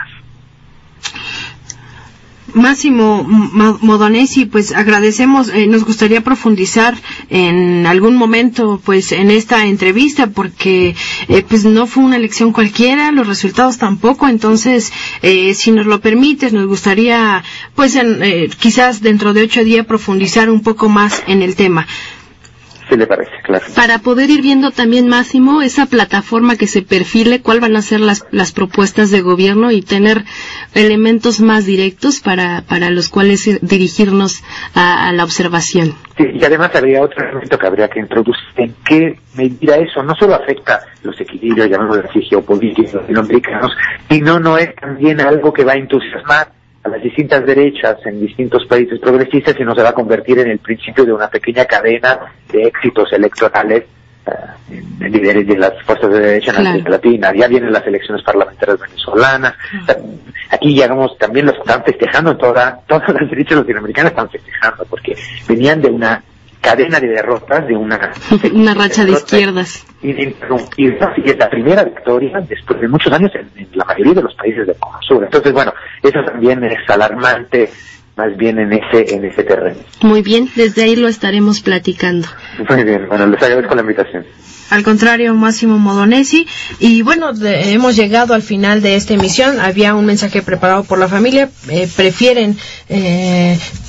Máximo Modonesi, pues agradecemos, eh, nos gustaría profundizar en algún momento, pues, en esta entrevista, porque eh, pues no fue una elección cualquiera, los resultados tampoco. Entonces, eh, si nos lo permites, nos gustaría, pues, en, eh, quizás dentro de ocho días profundizar un poco más en el tema. ¿Qué le parece? Claro. Para poder ir viendo también, Máximo, esa plataforma que se perfile, cuál van a ser las, las propuestas de gobierno y tener elementos más directos para, para los cuales dirigirnos a, a la observación. Sí, y además habría otro elemento que habría que introducir. ¿En qué medida eso no solo afecta los equilibrios, llamémoslo así, geopolíticos latinoamericanos, sino no es también algo que va a entusiasmar a las distintas derechas en distintos países progresistas, y no se va a convertir en el principio de una pequeña cadena de éxitos electorales uh, en líderes de las fuerzas de derecha en claro. América Latina? Ya vienen las elecciones parlamentarias venezolanas. Uh-huh. O sea, aquí, digamos, también los están festejando, en toda, todas las derechas latinoamericanas están festejando, porque venían de una cadena de derrotas, de una una racha de, de izquierdas ininterrumpidas, y es la primera victoria después de muchos años en, en la mayoría de los países del Cono Sur. Entonces, bueno, eso también es alarmante, más bien en ese en ese terreno. Muy bien, desde ahí lo estaremos platicando. Muy bien, bueno, les agradezco la invitación. Al contrario, Máximo Modonesi. Y bueno, de, hemos llegado al final de esta emisión. Había un mensaje preparado por la familia. Eh, prefieren eh,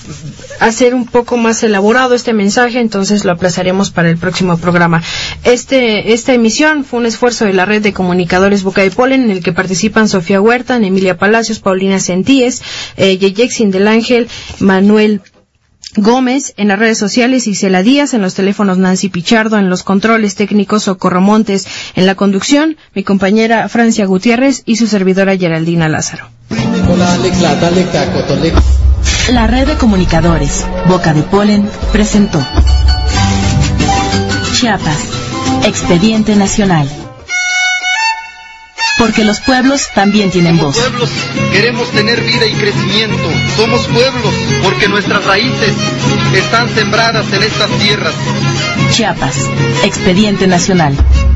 hacer un poco más elaborado este mensaje, entonces lo aplazaremos para el próximo programa. Este, esta emisión fue un esfuerzo de la red de comunicadores Boca de Polen, en el que participan Sofía Huerta, Emilia Palacios, Paulina Sentíes, eh, Yeyexin del Ángel, Manuel Gómez, en las redes sociales Isela Díaz, en los teléfonos Nancy Pichardo, en los controles técnicos Socorro Montes, en la conducción mi compañera Francia Gutiérrez y su servidora Geraldina Lázaro. La red de comunicadores Boca de Polen presentó Chiapas, Expediente Nacional. Porque los pueblos también tienen voz. Somos pueblos, queremos tener vida y crecimiento. Somos pueblos porque nuestras raíces están sembradas en estas tierras. Chiapas, Expediente Nacional.